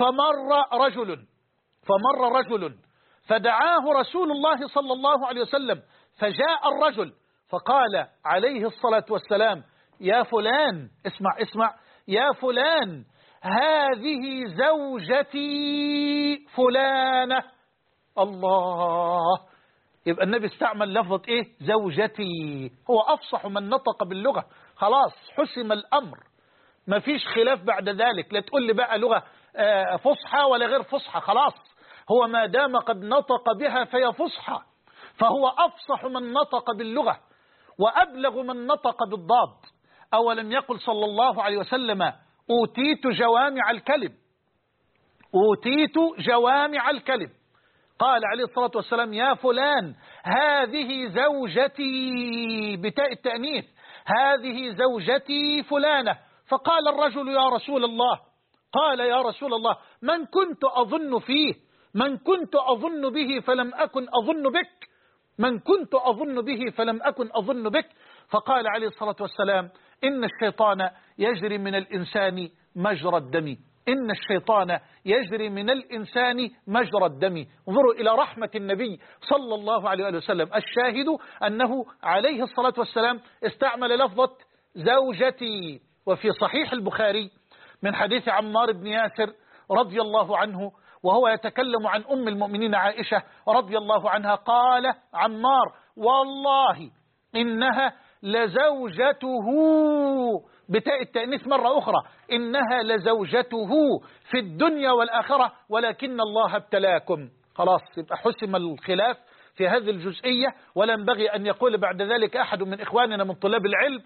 فمر رجل فدعاه رسول الله صلى الله عليه وسلم، فجاء الرجل فقال عليه الصلاة والسلام: يا فلان، اسمع يا فلان، هذه زوجتي فلانة. الله، يبقى النبي استعمل لفظة ايه؟ زوجتي. هو أفصح من نطق باللغة، خلاص حسم الأمر، ما فيش خلاف بعد ذلك. لا تقول لي بقى لغة فصحى ولا غير فصحى، خلاص هو ما دام قد نطق بها فهي فصحى، فهو أفصح من نطق باللغة وأبلغ من نطق بالضاد. أولم يقل صلى الله عليه وسلم: أوتيت جوامع الكلم، أوتيت جوامع الكلم. قال عليه الصلاة والسلام: يا فلان، هذه زوجتي، بتاء التأنيث، هذه زوجتي فلانة. فقال الرجل: يا رسول الله، قال: يا رسول الله، من كنت أظن فيه، من كنت أظن به فلم أكن أظن بك، من كنت أظن به فلم أكن أظن بك. فقال عليه الصلاة والسلام: إن الشيطان يجري من الإنسان مجرى الدم، إن الشيطان يجري من الإنسان مجرى الدم. انظروا إلى رحمة النبي صلى الله عليه وسلم. الشاهد أنه عليه الصلاة والسلام استعمل لفظة زوجتي. وفي صحيح البخاري من حديث عمار بن ياسر رضي الله عنه وهو يتكلم عن أم المؤمنين عائشة رضي الله عنها، قال عمار: والله إنها لزوجته، بتاء التأنيث مرة أخرى، إنها لزوجته في الدنيا والآخرة ولكن الله ابتلاكم. خلاص، يبقى حسم الخلاف في هذه الجزئية. ولا ينبغي أن يقول بعد ذلك أحد من إخواننا من طلاب العلم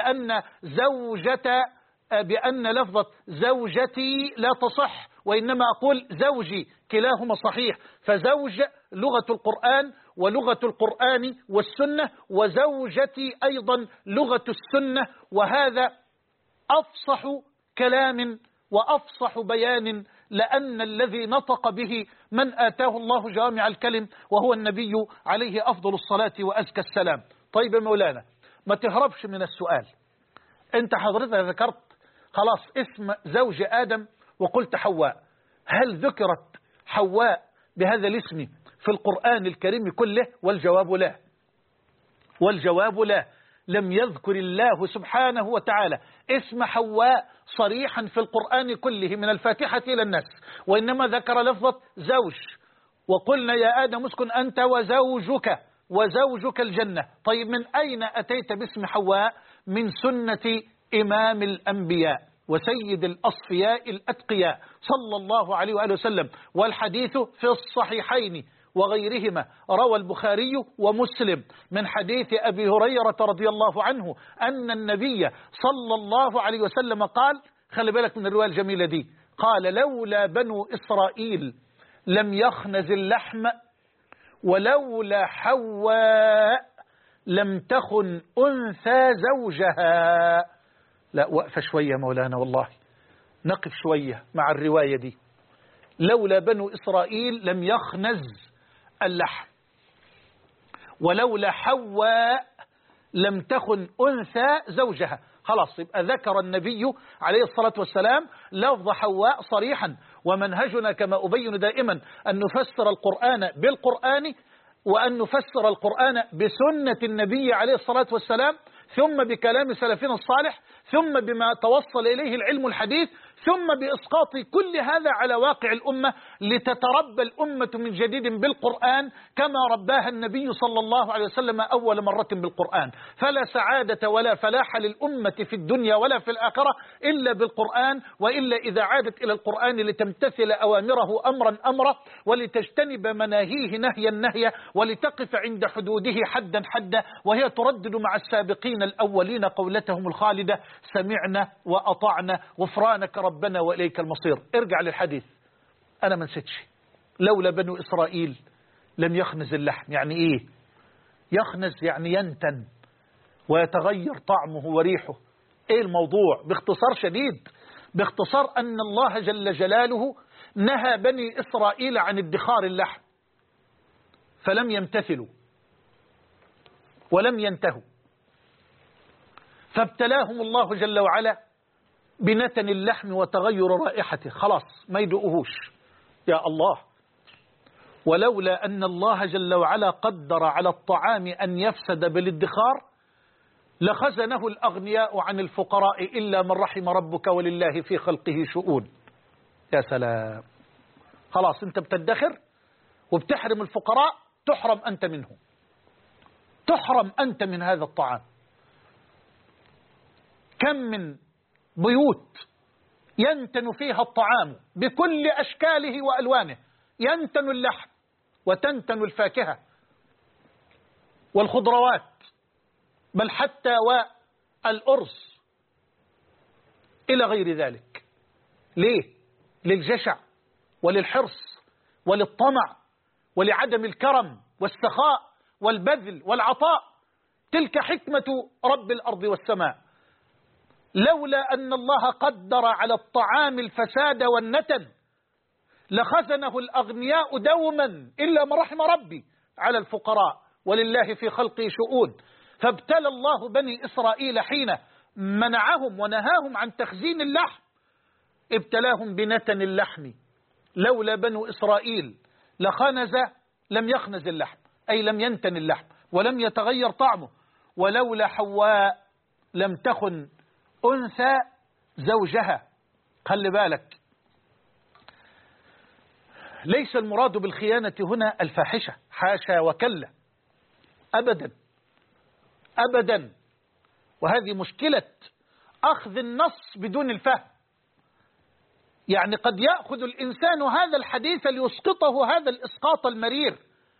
بأن لفظة زوجتي لا تصح، وإنما أقول زوجي، كلاهما صحيح. فزوج لغة القرآن ولغة القرآن والسنة، وزوجتي أيضا لغة السنة، وهذا أفصح كلام وأفصح بيان، لأن الذي نطق به من آتاه الله جوامع الكلم وهو النبي عليه أفضل الصلاة وأزكى السلام. طيب يا مولانا، ما تهربش من السؤال. أنت حضرتك ذكرت خلاص اسم زوج آدم وقلت حواء، هل ذكرت حواء بهذا الاسم في القرآن الكريم كله؟ والجواب لا، والجواب لا. لم يذكر الله سبحانه وتعالى اسم حواء صريحا في القرآن كله من الفاتحة إلى الناس، وإنما ذكر لفظة زوج. وقلنا: يا آدم اسكن أنت وزوجك الجنة. طيب من أين أتيت باسم حواء؟ من سنة إمام الأنبياء وسيد الأصفياء الأتقياء صلى الله عليه وآله وسلم، والحديث في الصحيحين وغيرهما. روى البخاري ومسلم من حديث أبي هريرة رضي الله عنه أن النبي صلى الله عليه وسلم قال، خلي بالك من الرواية الجميلة دي، قال: لولا بنو إسرائيل لم يخنز اللحم، ولولا حواء لم تخن أنثى زوجها. لا، وقف شوية مولانا، والله نقف شوية مع الرواية دي. لولا بنو إسرائيل لم يخنز اللحم، ولولا حواء لم تخن أنثى زوجها. خلاص، يبقى ذكر النبي عليه الصلاة والسلام لفظ حواء صريحا. ومنهجنا كما أبين دائما أن نفسر القرآن بالقرآن، وأن نفسر القرآن بسنة النبي عليه الصلاة والسلام، ثم بكلام سلفنا الصالح، ثم بما توصل إليه العلم الحديث، ثم بإسقاط كل هذا على واقع الأمة، لتتربى الأمة من جديد بالقرآن كما رباها النبي صلى الله عليه وسلم أول مرة بالقرآن. فلا سعادة ولا فلاح للأمة في الدنيا ولا في الآخرة إلا بالقرآن، وإلا إذا عادت إلى القرآن لتمتثل أوامره أمرا أمرا، ولتجتنب مناهيه نهيا نهيا، ولتقف عند حدوده حدا حدا، وهي تردد مع السابقين الأولين قولتهم الخالدة: سمعنا وأطعنا غفرانك ربنا وإليك المصير. ارجع للحديث، أنا ما نسيتش. لولا بنو إسرائيل لم يخنز اللحم. يعني إيه يخنز؟ يعني ينتن ويتغير طعمه وريحه. إيه الموضوع؟ باختصار شديد، باختصار أن الله جل جلاله نهى بني إسرائيل عن ادخار اللحم فلم يمتثلوا ولم ينتهوا، فابتلاهم الله جل وعلا بنتن اللحم وتغير رائحته، خلاص ما يدقوهوش. يا الله، ولولا أن الله جل وعلا قدر على الطعام أن يفسد بالادخار لخزنه الأغنياء عن الفقراء إلا من رحم ربك ولله في خلقه شؤون. يا سلام، خلاص أنت بتدخر وبتحرم الفقراء، تحرم أنت منه، تحرم أنت من هذا الطعام. كم من بيوت ينتن فيها الطعام بكل أشكاله وألوانه، ينتن اللحم وتنتن الفاكهة والخضروات، بل حتى والأرز إلى غير ذلك. ليه؟ للجشع وللحرص وللطمع ولعدم الكرم والسخاء والبذل والعطاء. تلك حكمة رب الأرض والسماء. لولا أن الله قدر على الطعام الفساد والنتن لخزنه الأغنياء دوما إلا ما رحم ربي على الفقراء ولله في خلقه شؤون. فابتلى الله بني إسرائيل حين منعهم ونهاهم عن تخزين اللحم، ابتلاهم بنتن اللحم. لولا بنو إسرائيل لم يخنز اللحم، أي لم ينتن اللحم ولم يتغير طعمه. ولولا حواء لم تخن أنثى زوجها. خلي بالك، ليس المراد بالخيانة هنا الفاحشة، حاشا وكلا، أبدا أبدا. وهذه مشكلة أخذ النص بدون الفهم. يعني قد يأخذ الإنسان هذا الحديث ليسقطه هذا الإسقاط المرير،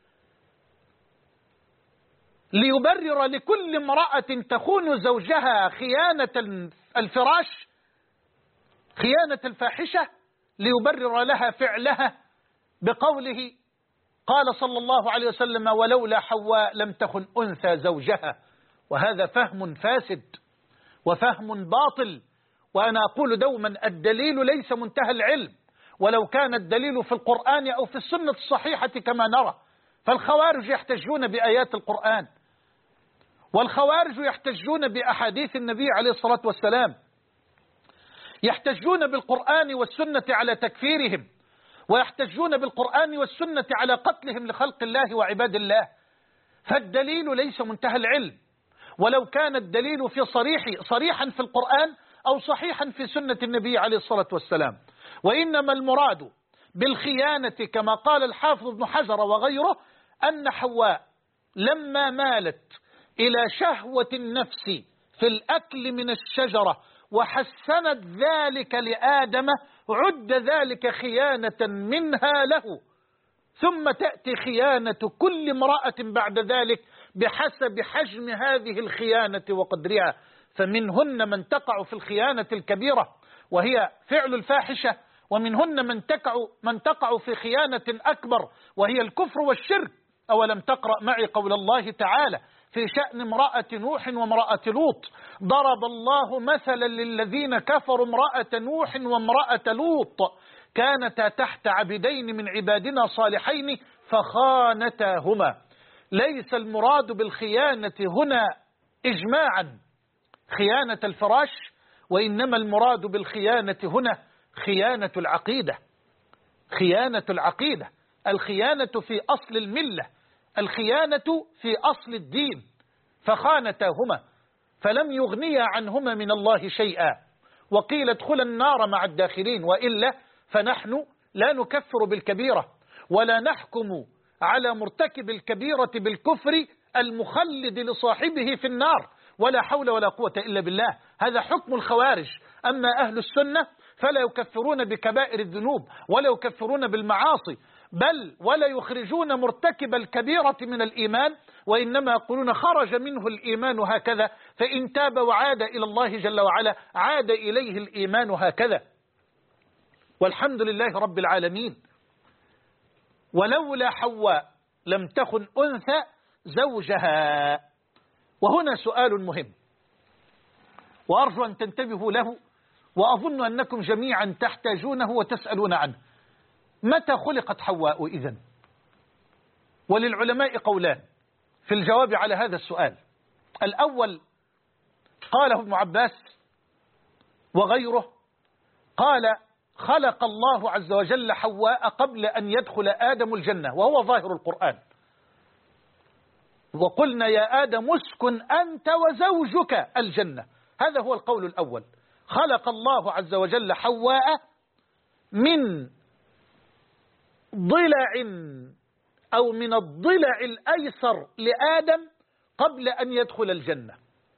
ليبرر لكل امرأة تخون زوجها خيانة الفراش، خيانة الفاحشة، ليبرر لها فعلها بقوله قال صلى الله عليه وسلم ولولا حواء لم تخن أنثى زوجها. وهذا فهم فاسد وفهم باطل. وأنا أقول دوما الدليل ليس منتهى العلم، ولو كان الدليل في القرآن أو في السنة الصحيحة كما نرى. فالخوارج يحتجون بآيات القرآن، والخوارج يحتجون بأحاديث النبي عليه الصلاة والسلام، يحتجون بالقرآن والسنة على تكفيرهم، ويحتجون بالقرآن والسنة على قتلهم لخلق الله وعباد الله. فالدليل ليس منتهى العلم، ولو كان الدليل في صريحا في القرآن أو صحيحا في سنة النبي عليه الصلاة والسلام. وإنما المراد بالخيانة كما قال الحافظ ابن حجر وغيره أن حواء لما مالت إلى شهوة النفس في الأكل من الشجرة وحسنت ذلك لآدم عد ذلك خيانة منها له، ثم تأتي خيانة كل امرأة بعد ذلك بحسب حجم هذه الخيانة وقدرها. فمنهن من تقع في الخيانة الكبيرة وهي فعل الفاحشة، ومنهن من تقع في خيانة أكبر وهي الكفر والشرك. أولم تقرأ معي قول الله تعالى في شأن امرأة نوح وامرأة لوط ضرب الله مثلا للذين كفروا امرأة نوح وامرأة لوط كانتا تحت عبدين من عبادنا صالحين فخانتاهما. ليس المراد بالخيانة هنا إجماعا خيانة الفراش، وإنما المراد بالخيانة هنا خيانة العقيدة. خيانة العقيدة، الخيانة في أصل الملة، الخيانة في أصل الدين. فخانتاهما فلم يغنيا عنهما من الله شيئا، وقيل ادخلا النار مع الداخلين. وإلا فنحن لا نكفر بالكبيرة ولا نحكم على مرتكب الكبيرة بالكفر المخلد لصاحبه في النار، ولا حول ولا قوة إلا بالله. هذا حكم الخوارج. أما أهل السنة فلا يكفرون بكبائر الذنوب ولا يكفرون بالمعاصي، بل ولا يخرجون مرتكب الكبيرة من الإيمان، وإنما يقولون خرج منه الإيمان هكذا، فإن تاب وعاد إلى الله جل وعلا عاد إليه الإيمان هكذا. والحمد لله رب العالمين. ولولا حواء لم تخن أنثى زوجها. وهنا سؤال مهم، وأرجو أن تنتبهوا له، وأظن أنكم جميعا تحتاجونه وتسألون عنه. متى خلقت حواء إذن؟ وللعلماء قولان في الجواب على هذا السؤال. الأول قاله ابن عباس وغيره، قال خلق الله عز وجل حواء قبل أن يدخل آدم الجنة، وهو ظاهر القرآن. وقلنا يا آدم اسكن أنت وزوجك الجنة، هذا هو القول الأول. خلق الله عز وجل حواء من ضلع أو من الضلع الأيسر لآدم قبل أن يدخل الجنة.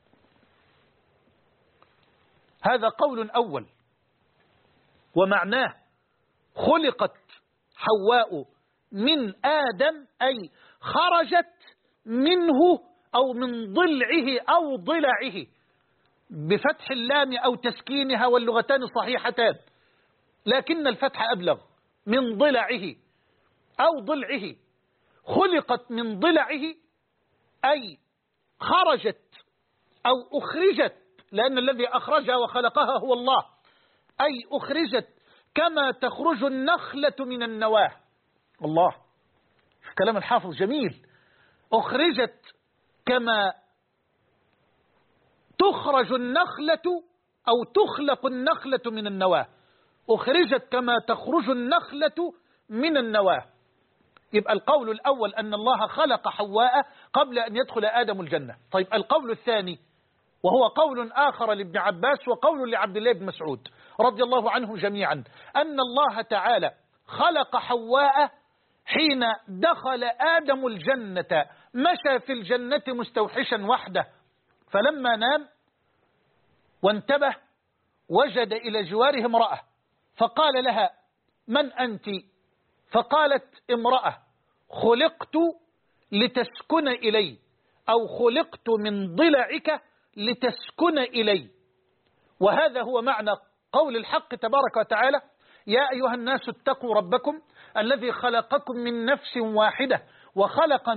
هذا قول أول، ومعناه خلقت حواء من آدم أي خرجت منه أو من ضلعه أو ضلعه بفتح اللام أو تسكينها، واللغتان صحيحتان، لكن الفتح أبلغ. من ضلعه أو ضلعه، خلقت من ضلعه أي خرجت أو أخرجت، لأن الذي أخرجها وخلقها هو الله، أي أخرجت كما تخرج النخلة من النواة. الله، كلام الحافظ جميل. أخرجت كما تخرج النخلة أو تخلق النخلة من النواة، أخرجت كما تخرج النخلة من النواة. يبقى القول الأول أن الله خلق حواء قبل أن يدخل آدم الجنة. طيب القول الثاني، وهو قول آخر لابن عباس وقول لعبد الله بن مسعود رضي الله عنهم جميعا، أن الله تعالى خلق حواء حين دخل آدم الجنة، مشى في الجنة مستوحشا وحده، فلما نام وانتبه وجد إلى جواره امرأة، فقال لها من أنت؟ فقالت امرأة خلقت لتسكن إلي، أو خلقت من ضلعك لتسكن إلي. وهذا هو معنى قول الحق تبارك وتعالى يا أيها الناس اتقوا ربكم الذي خلقكم من نفس واحدة وخلق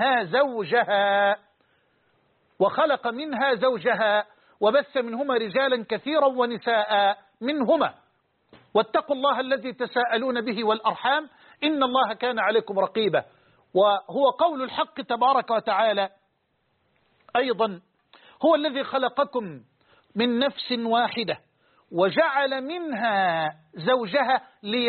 منها زوجها وبث منهما رجالا كثيرا ونساء منهما واتقوا الله الذي تساءلون به والأرحام إن الله كان عليكم رقيبا. وهو قول الحق تبارك وتعالى أيضا هو الذي خلقكم من نفس واحدة وجعل منها زوجها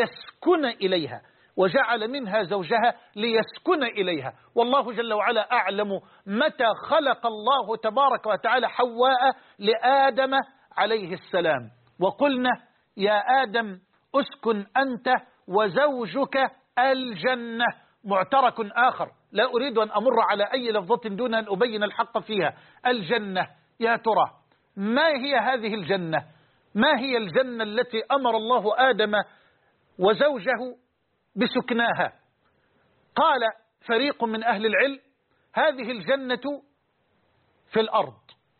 ليسكن إليها والله جل وعلا أعلم متى خلق الله تبارك وتعالى حواء لآدم عليه السلام. وقلنا يا آدم اسكن أنت وزوجك الجنة. معترك آخر لا أريد أن أمر على أي لفظة دون أن أبين الحق فيها. الجنة، يا ترى ما هي هذه الجنة؟ ما هي الجنة التي أمر الله آدم وزوجه بسكناها؟ قال فريق من أهل العلم هذه الجنة في الأرض،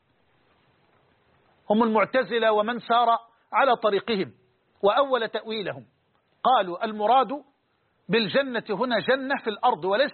هم المعتزلة ومن سار على طريقهم. وأول تأويلهم قالوا المراد بالجنة هنا جنة في الأرض وليست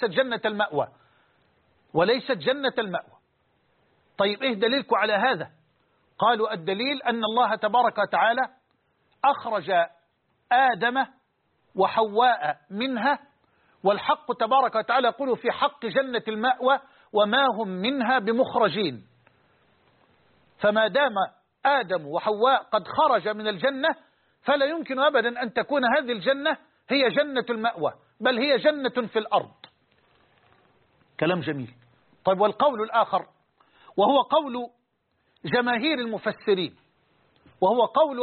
جنة المأوى. طيب إيه دليلكم على هذا؟ قالوا الدليل أن الله تبارك وتعالى أخرج آدم وحواء منها، والحق تبارك وتعالى يقول في حق جنة المأوى وما هم منها بمخرجين. فما دام آدم وحواء قد خرج من الجنة فلا يمكن أبدا أن تكون هذه الجنة هي جنة المأوى، بل هي جنة في الأرض. كلام جميل. طيب والقول الآخر وهو قول جماهير المفسرين وهو قول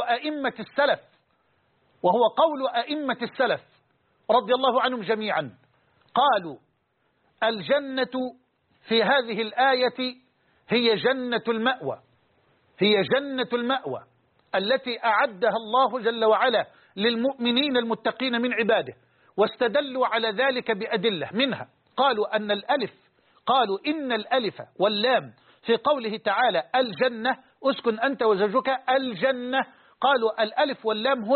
أئمة السلف رضي الله عنهم جميعا، قالوا الجنة في هذه الآية هي جنة المأوى التي أعدها الله جل وعلا للمؤمنين المتقين من عباده. واستدلوا على ذلك بأدلة منها قالوا إن الألف واللام في قوله تعالى الجنة اسكن أنت وزوجك الجنة، قالوا الألف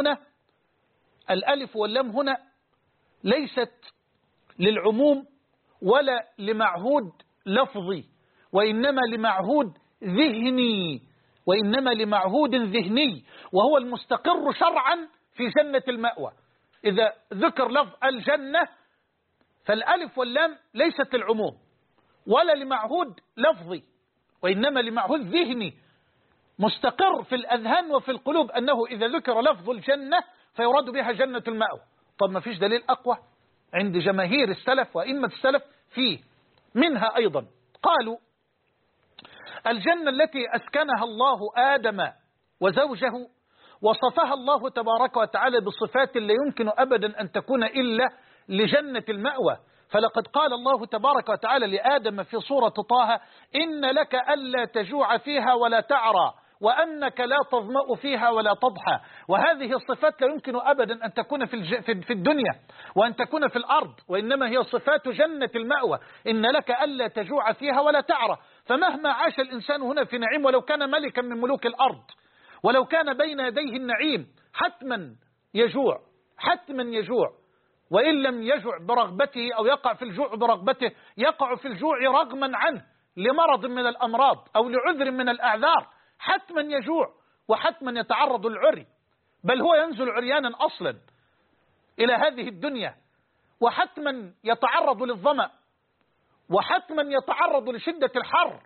واللام هنا ليست للعموم ولا لمعهود لفظي، وإنما لمعهود ذهني وإنما لمعهود ذهني، وهو المستقر شرعا في جنة المأوى. إذا ذكر لفظ الجنة فالألف واللام ليست للعموم ولا لمعهود لفظي، وإنما لمعهود ذهني مستقر في الأذهان وفي القلوب، أنه إذا ذكر لفظ الجنة فيراد بها جنة المأوى. طب ما فيش دليل أقوى عند جماهير السلف وإمة السلف فيه. منها أيضا قالوا الجنة التي أسكنها الله آدم وزوجه وصفها الله تبارك وتعالى بصفات لا يمكن أبدا أن تكون إلا لجنة المأوى. فلقد قال الله تبارك وتعالى لآدم في سورة طه: إن لك ألا تجوع فيها ولا تعرى وأنك لا تظمأ فيها ولا تضحى. وهذه الصفات لا يمكن أبدا أن تكون في الدنيا وأن تكون في الأرض، وإنما هي صفات جنة المأوى. إن لك ألا تجوع فيها ولا تعرى. فمهما عاش الإنسان هنا في نعيم، ولو كان ملكا من ملوك الأرض، ولو كان بين يديه النعيم، حتما يجوع، حتما يجوع. وإن لم يجوع برغبته أو يقع في الجوع برغبته، يقع في الجوع رغما عنه لمرض من الأمراض أو لعذر من الأعذار، حتما يجوع وحتما يتعرض للعري، بل هو ينزل عريانا أصلا إلى هذه الدنيا، وحتما يتعرض للظمأ، وحتما يتعرض لشدة الحر.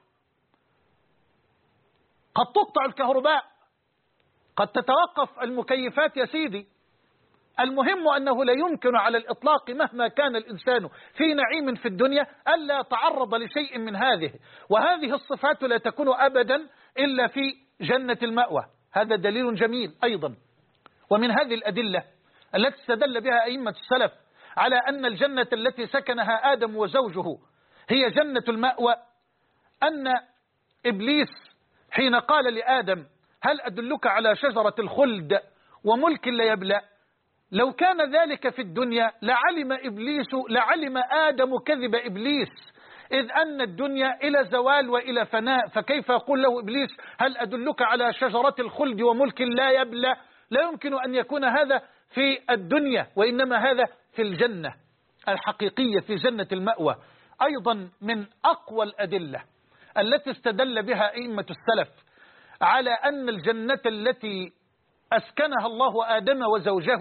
قد تقطع الكهرباء، قد تتوقف المكيفات يا سيدي. المهم أنه لا يمكن على الإطلاق مهما كان الإنسان في نعيم في الدنيا ألا يتعرض لشيء من هذه، وهذه الصفات لا تكون أبدا إلا في جنة المأوى. هذا دليل جميل أيضا. ومن هذه الأدلة التي استدل بها أئمة السلف على أن الجنة التي سكنها آدم وزوجه هي جنة المأوى، أن إبليس حين قال لآدم: هل أدلك على شجرة الخلد وملك لا يبلى؟ لو كان ذلك في الدنيا لعلم آدم كذب إبليس، إذ أن الدنيا إلى زوال وإلى فناء، فكيف يقول له إبليس: هل أدلك على شجرة الخلد وملك لا يبلى؟ لا يمكن أن يكون هذا في الدنيا، وإنما هذا في الجنة الحقيقية، في جنة المأوى. أيضا من أقوى الأدلة التي استدل بها أئمة السلف على أن الجنة التي أسكنها الله آدم وزوجه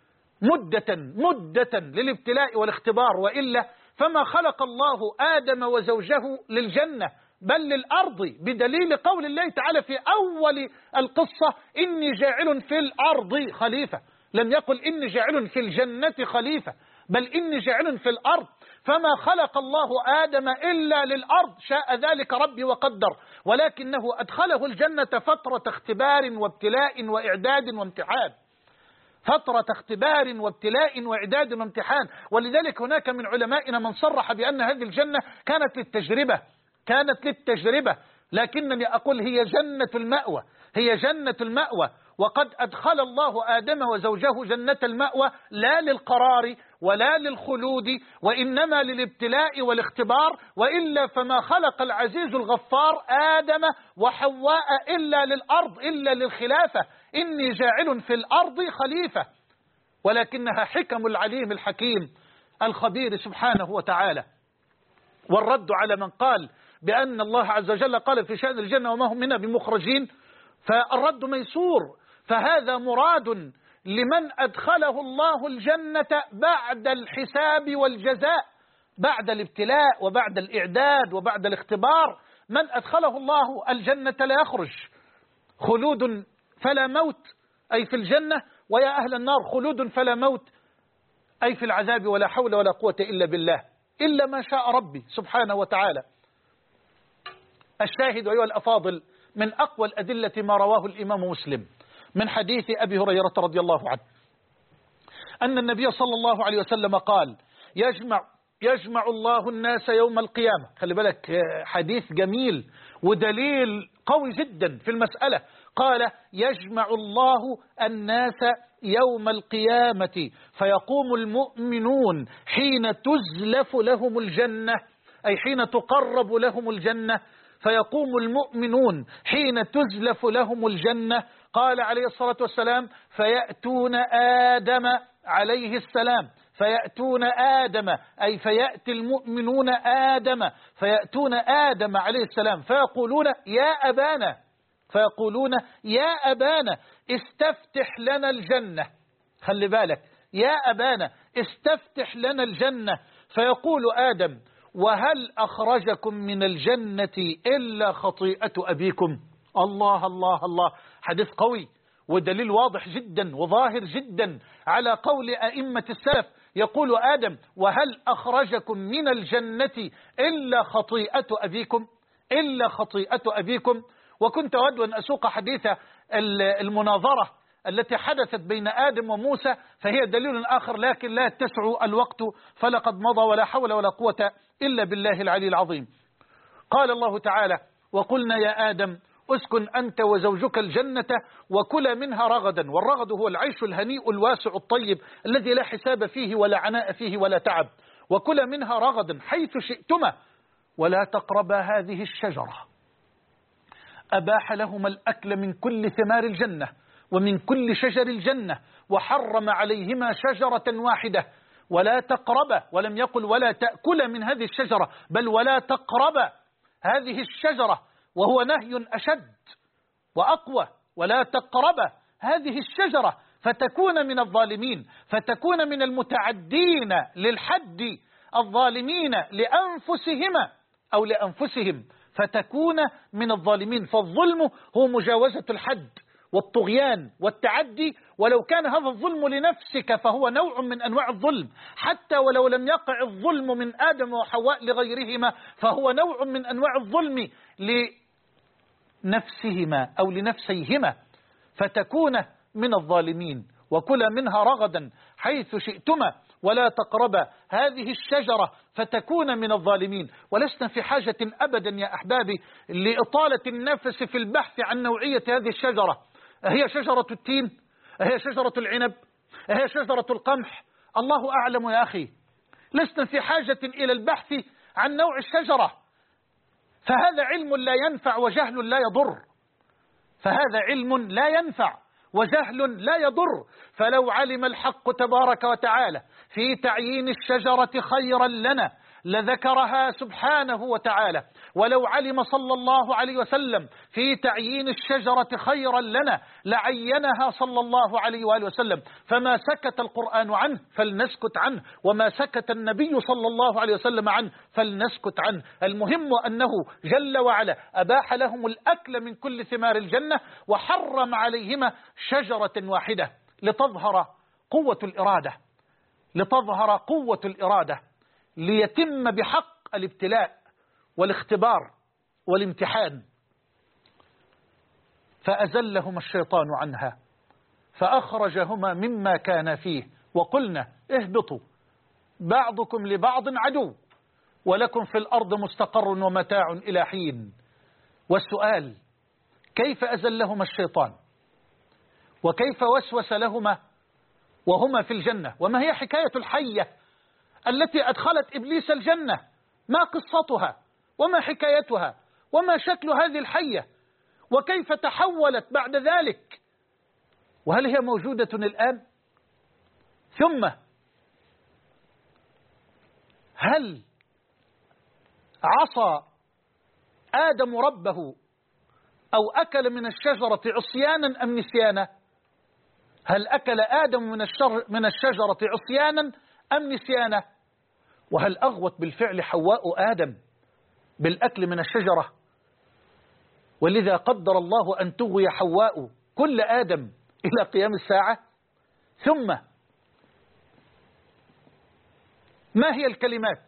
مدة للابتلاء والاختبار، وإلا فما خلق الله آدم وزوجه للجنة بل للأرض، بدليل قول الله تعالى في أول القصة: إني جاعل في الأرض خليفة. لم يقل إني جاعل في الجنة خليفة، بل إني جاعل في الأرض. فما خلق الله آدم إلا للأرض، شاء ذلك ربي وقدر، ولكنه أدخله الجنة فترة اختبار وابتلاء وإعداد وامتحان، فترة اختبار وابتلاء وإعداد وامتحان. ولذلك هناك من علمائنا من صرح بأن هذه الجنة كانت للتجربة، لكنني أقول هي جنة المأوى، هي جنة المأوى. وقد أدخل الله آدم وزوجه جنة المأوى لا للقرار ولا للخلود، وإنما للابتلاء والاختبار، وإلا فما خلق العزيز الغفار آدم وحواء إلا للأرض، إلا للخلافة. إني جاعل في الأرض خليفة، ولكنها حكم العليم الحكيم الخبير سبحانه وتعالى. والرد على من قال بأن الله عز وجل قال في شأن الجنة: وما هم منها بمخرجين، فالرد ميسور. فهذا مراد لمن أدخله الله الجنة بعد الحساب والجزاء، بعد الابتلاء وبعد الإعداد وبعد الاختبار. من أدخله الله الجنة لا يخرج. خلود فلا موت أي في الجنة، ويا أهل النار خلود فلا موت أي في العذاب، ولا حول ولا قوة إلا بالله، إلا ما شاء ربي سبحانه وتعالى. الشاهد أيها الأفاضل من أقوى الأدلة ما رواه الإمام مسلم من حديث أبي هريرة رضي الله عنه أن النبي صلى الله عليه وسلم قال: يجمع الله الناس يوم القيامة. خلي بالك، حديث جميل ودليل قوي جدا في المسألة. قال: يجمع الله الناس يوم القيامة فيقوم المؤمنون حين تزلف لهم الجنة، أي حين تقرب لهم الجنة. فيقوم المؤمنون حين تزلف لهم الجنة. قال عليه الصلاة والسلام: فيأتون آدم عليه السلام، فيأتون آدم أي فيأتي المؤمنون آدم، فيأتون آدم عليه السلام فيقولون: يا أبانا، فيقولون يا أبانا استفتح لنا الجنة. خلي بالك، يا أبانا استفتح لنا الجنة. فيقول آدم وهل أخرجكم من الجنة إلا خطيئة أبيكم؟ الله الله الله، حديث قوي ودليل واضح جدا وظاهر جدا على قول أئمة السلف. يقول آدم وهل أخرجكم من الجنة إلا خطيئة أبيكم؟ إلا خطيئة أبيكم. وكنت أود أن أسوق حديث المناظرة التي حدثت بين آدم وموسى، فهي دليل آخر لكن لا يتسع الوقت فلقد مضى، ولا حول ولا قوة إلا بالله العلي العظيم. قال الله تعالى وقلنا يا آدم اسكن أنت وزوجك الجنة وكلا منها رغدا. والرغد هو العيش الهنيء الواسع الطيب الذي لا حساب فيه ولا عناء فيه ولا تعب. وكلا منها رغدا حيث شئتما ولا تقربا هذه الشجرة. أباح لهما الأكل من كل ثمار الجنة ومن كل شجر الجنة، وحرم عليهما شجرة واحدة ولا تقربا، ولم يقل ولا تأكل من هذه الشجرة، بل ولا تقربا هذه الشجرة، وهو نهي أشد وأقوى. ولا تقربا هذه الشجرة فتكون من الظالمين، فتكون من المتعدين للحد، الظالمين لأنفسهما أو لأنفسهم، فتكون من الظالمين. فالظلم هو مجاوزة الحد والطغيان والتعدي، ولو كان هذا الظلم لنفسك فهو نوع من أنواع الظلم، حتى ولو لم يقع الظلم من آدم وحواء لغيرهما فهو نوع من أنواع الظلم لنفسهما أو لنفسيهما، فتكون من الظالمين. وكلا منها رغدا حيث شئتما ولا تقربا هذه الشجرة فتكون من الظالمين. ولسنا في حاجة أبدا يا أحبابي لإطالة النفس في البحث عن نوعية هذه الشجرة. هي شجرة التين؟ هي شجرة العنب؟ هي شجرة القمح؟ الله أعلم يا أخي. لسنا في حاجة إلى البحث عن نوع الشجرة، فهذا علم لا ينفع وجهل لا يضر. فهذا علم لا ينفع وجهل لا يضر. فلو علم الحق تبارك وتعالى في تعيين الشجرة خيرا لنا لذكرها سبحانه وتعالى، ولو علم صلى الله عليه وسلم في تعيين الشجرة خيرا لنا لعينها صلى الله عليه وآله وسلم. فما سكت القرآن عنه فلنسكت عنه، وما سكت النبي صلى الله عليه وسلم عنه فلنسكت عنه. المهم أنه جل وعلا أباح لهم الأكل من كل ثمار الجنة وحرم عليهما شجرة واحدة لتظهر قوة الإرادة، لتظهر قوة الإرادة، ليتم بحق الابتلاء والاختبار والامتحان. فأزلهما الشيطان عنها فأخرجهما مما كان فيه وقلنا اهبطوا بعضكم لبعض عدو ولكم في الأرض مستقر ومتاع إلى حين. والسؤال كيف أزلهما الشيطان وكيف وسوس لهما وهما في الجنة؟ وما هي حكاية الحية التي أدخلت إبليس الجنة؟ ما قصتها وما حكايتها وما شكل هذه الحية وكيف تحولت بعد ذلك؟ وهل هي موجودة الآن؟ ثم هل عصى آدم ربه أو أكل من الشجرة عصيانا أم نسيانا؟ هل أكل آدم من الشجرة عصيانا أم نسيانا؟ وهل أغوت بالفعل حواء آدم بالأكل من الشجرة؟ ولذا قدر الله أن تغوي حواء كل آدم إلى قيام الساعة. ثم ما هي الكلمات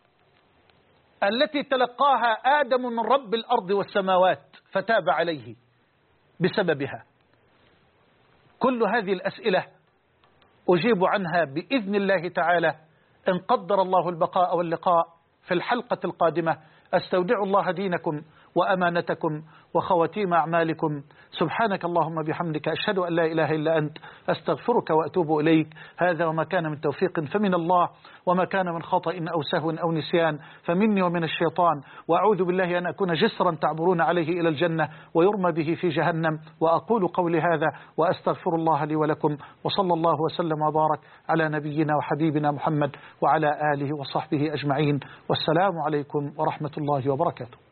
التي تلقاها آدم من رب الأرض والسماوات فتاب عليه بسببها؟ كل هذه الأسئلة أجيب عنها بإذن الله تعالى إن قدر الله البقاء واللقاء في الحلقة القادمة. أستودع الله دينكم وأمانتكم وخواتيم أعمالكم. سبحانك اللهم بحمدك أشهد أن لا إله إلا أنت أستغفرك وأتوب إليك. هذا وما كان من توفيق فمن الله، وما كان من خطأ أو سهو أو نسيان فمني ومن الشيطان، وأعوذ بالله أن أكون جسرا تعبرون عليه إلى الجنة ويرمى به في جهنم. وأقول قولي هذا وأستغفر الله لي ولكم، وصلى الله وسلم وبارك على نبينا وحبيبنا محمد وعلى آله وصحبه أجمعين. والسلام عليكم ورحمة الله وبركاته.